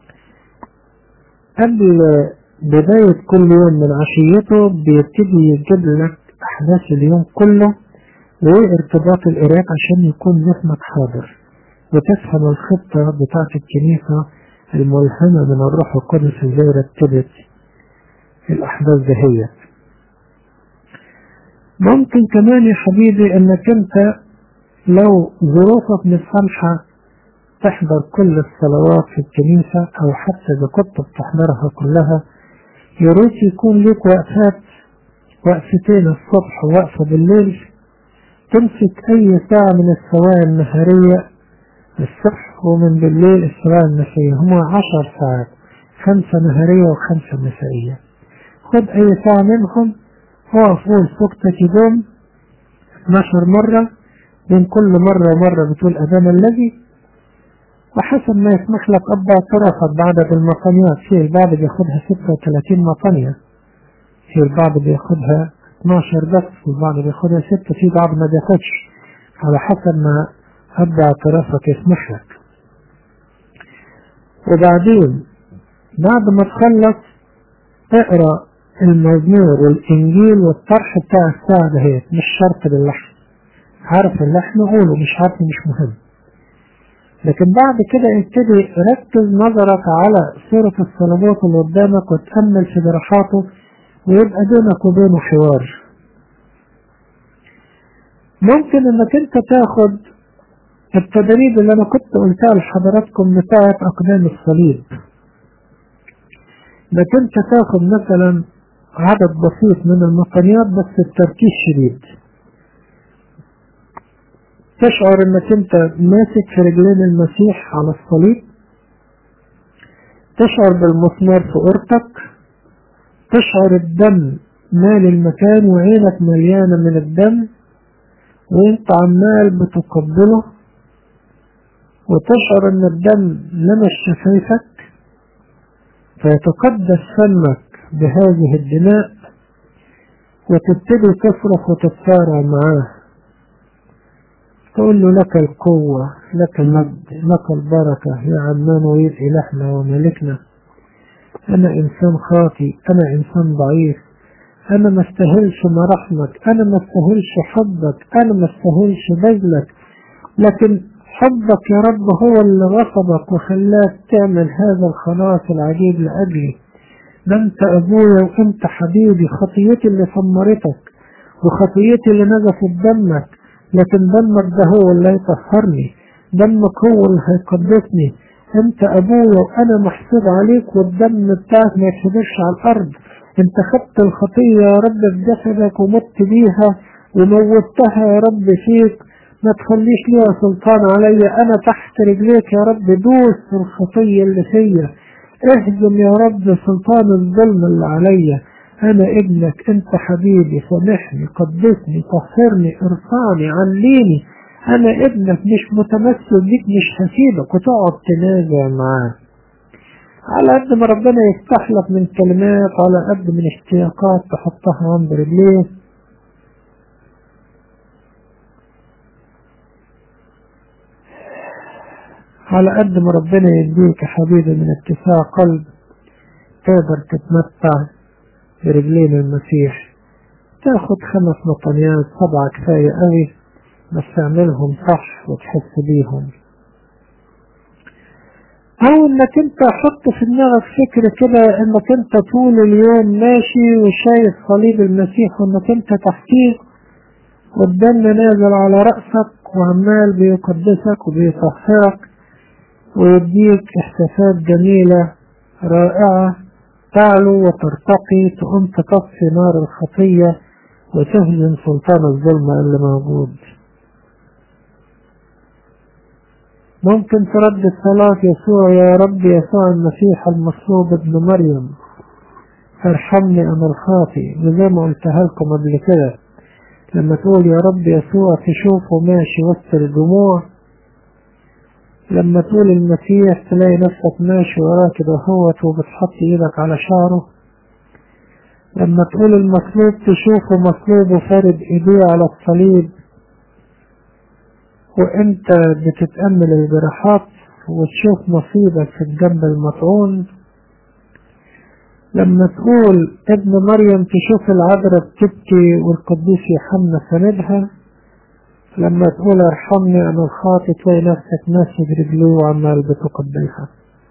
قبل بداية كل يوم من عشيته بيبتدي يجيب لك أحداث اليوم كله وارتباط القراءات عشان يكون ذهنك حاضر وتفهم الخطة بتاعة الكنيسة الملهمة من الروح القدس ازاي رتبت الأحداث دهيت. ممكن كمان يا حبيبي انك انت لو ظروفك مش سامحة تحضر كل الصلوات في الكنيسة، او حتى اذا كنت بتحضرها كلها ياريت يكون لك وقفتين الصبح ووقفة بالليل، تمسك اي ساعة من السواعي النهارية الصبح ومن بالليل السواعي المسائية، هما 10 ساعات، 5 نهارية و5 مسائية. خد اي ساعة منهم وقف قول سكتة يوم 12 مرة، بين كل مرة ومرة بتقول أبانا الذي، وحسب ما يسمح لك أبدا طرفت بعدد المطنيات. في البعض بياخدها 36 مطنية، في البعض بياخدها 12 بس، في البعض بياخدها 6، في بعض ما بياخدش، على حسب ما أبدا طرفك يسمح لك. وبعدين بعد ما تخلص اقرأ المزمور والإنجيل والطرح بتاع الساعة دهيت، مش شرط باللحن، عارف اللحن قوله، مش عارف مش مهم. لكن بعد كده ابتدي ركز نظرك على صورة الصلوات اللي قدامك وتأمل في جراحاته ويبقى بينك وبينه حوار. ممكن انك انت تاخد التدريب اللي انا كنت قلتها لحضراتكم بتاعت اقدام الصليب، انك انت تاخد مثلا عدد بسيط من المطنيات بس بتركيز شديد، تشعر انك انت ماسك في رجلين المسيح على الصليب، تشعر بالمسمار في قرطك، تشعر الدم مال المكان وعينك مليانة من الدم وانت عمال بتقبله، وتشعر ان الدم لمس شفايفك فيتقدس فمك بهذه الدماء، وتبتدي تصرخ وتتصارع معاه، تقول له لك القوة، لك المجد، لك البركة يا عمان ويد إلهنا وملكنا. أنا إنسان خاطي، أنا إنسان ضعيف، أنا ما استاهلش مراحمك، أنا ما استاهلش حبك، أنا ما استاهلش بذلك، لكن حبك يا رب هو اللي غصبك وخلاك تعمل هذا الخلاص العجيب لأجلي. ده أنت أبويا وأنت حبيبي، خطيتي اللي ثمرتك وخطيتي اللي نزفت دمك، لكن دمك ده هو اللي هيطهرني، دمك هو اللي هيقدسني. أنت أبويا وأنا محسوب عليك، والدم بتاعك ما يتحدثش على الأرض. أنت خدت الخطية يا رب في جسدك ومت بيها وموتها يا رب فيك، ما تخليش ليها سلطان عليا. أنا تحت رجليك يا رب، دوس الخطية اللي فيا، اهزم يا رب سلطان الظلم اللي عليا. أنا ابنك، أنت حبيبي، سامحني، قدسني، طهرني، ارفعني، عليني. أنا ابنك مش متمثل بيك، مش هسيبك وتقعد تنازع معاه. على قد ما ربنا يفتح لك من كلمات، على قد من اشتياقات تحطها عند رجليه، على قد ما ربنا يديك يا حبيبي من اتساع قلب تقدر تتمتع برجلين المسيح. تاخد 5 مطنيات 7 كفاية قوي، بس اعملهم صح وتحس بيهم. او انك انت حط في دماغك فكرة كده انك انت طول اليوم ماشي وشايف صليب المسيح، وانك انت تحتيه والدم نازل على رأسك وعمال بيقدسك وبيطهرك ويديك احساسات جميلة رائعة، تعلو وترتقي، تقوم تطفي نار الخطية وتهزم سلطان الظلم اللي موجود. ممكن تردد صلاة يسوع: يا رب يسوع المسيح المصلوب ابن مريم، ارحمني أنا الخاطي. وزي ما قلتها لكم قبل كده، لما تقول يا رب يسوع تشوفه ماشي وسط الجموع، لما تقول المسيح تلاقي نفسك ماشي وراه كده هوت وبتحط ايدك على شعره، لما تقول المصلوب تشوفه مصلوب وفارد ايديه على الصليب وانت بتتأمل الجراحات وتشوف نصيبك في الجنب المطعون، لما تقول ابن مريم تشوف العذراء بتبكي والقديس يوحنا سندها، لما تقول ارحمني انا الخاطئ تلاقي نفسك ماشي برجليه وعمال بتقبلها.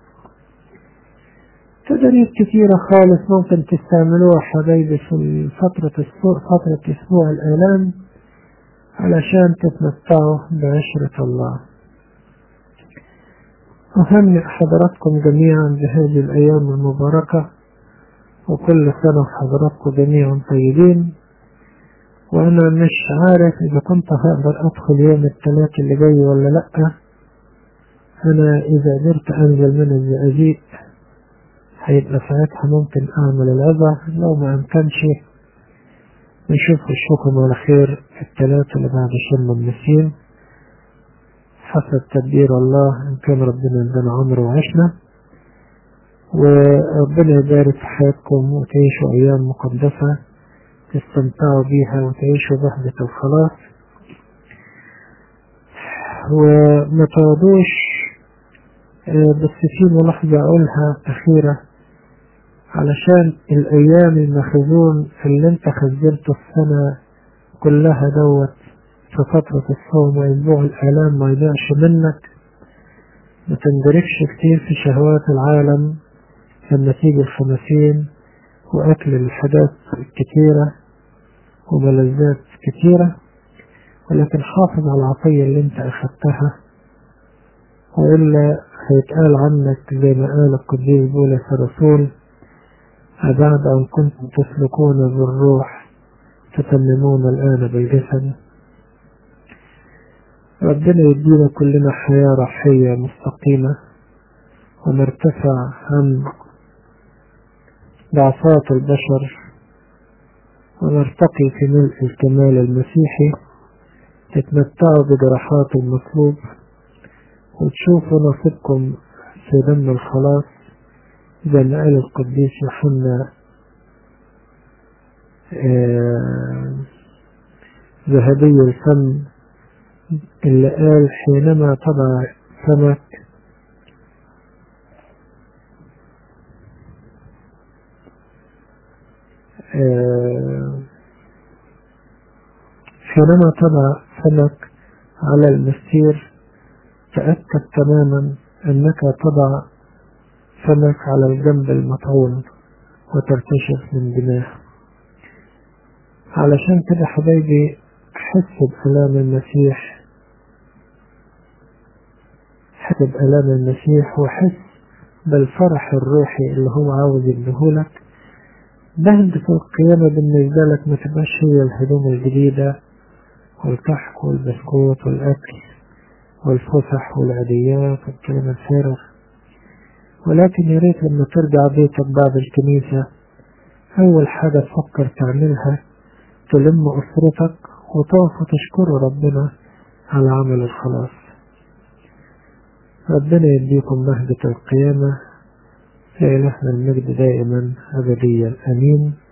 تدريب كتيرة خالص ممكن تستعملوها حبايبي في فترة اسبوع الآلام علشان تتمتعوا بعشرة الله. أهنئ حضراتكم جميعا بهذه الأيام المباركة، وكل سنة حضراتكم جميعا طيبين. وأنا مش عارف إذا كنت هقدر أدخل يوم الثلاث اللي جاي ولا لأ. أنا إذا قدرت أنزل من الزقازيق هيبقى ساعتها ممكن أعمل العظة، لو ما أمكنش نشوف وشكم على خير الثلاث اللي بعد شم النسيم حسب تدبير الله، إن كان ربنا ادانا عمر وعشنا. وربنا يبارك في حياتكم وتعيشوا أيام مقدسة تستمتعوا بيها وتعيشوا بهجة الخلاص. وما تقعدوش، بس في ملاحظة أقولها أخيرة، علشان الأيام المخزون اللي انت خزنته السنة كلها دوت في فترة الصوم وأسبوع الآلام ما يضيعش منك. ما تندركش كتير في شهوات العالم لما تيجي الخمسين وأكل الحاجات الكتيرة وملذات كتيرة، ولكن حافظ على العطية اللي انت أخذتها، وإلا هيتقال عنك زي ما قال القديس بولس الرسول: بعد أن كنتم تسلكون بالروح تتممون الآن بالجسد. ربنا يدينا كلنا حياة روحية مستقيمة، ونرتفع عن ضعفات البشر ونرتقي في ملء الكمال المسيحي، تتمتعوا بجراحات المصلوب وتشوفوا نصيبكم في دم الخلاص زي ما قال القديس يوحنا ذهبي الفم اللي قال حينما طبع سمك حينما طبع سمك على المستير تأكد تماما أنك تضع سمك على الجنب المطعون وترتشف من دماغ. علشان كده حبايبي حس بألام المسيح، حس بألام المسيح وحس بالفرح الروحي اللي هو عاوز يديهولك. بهدف القيامة بالنسبة لك ما تبقاش هي الهدوم الجديدة والكحك والبسكوت والأكل والفسح والعاديات والكلام الفارغ، ولكن يا ريت لما ترجع بيتك بعد الكنيسة أول حاجة تفكر تعملها تلم أسرتك وتقف وتشكر ربنا على عمل الخلاص. ربنا يديكم بهجة القيامة. لإلهنا المجد دائما أبديا. أمين.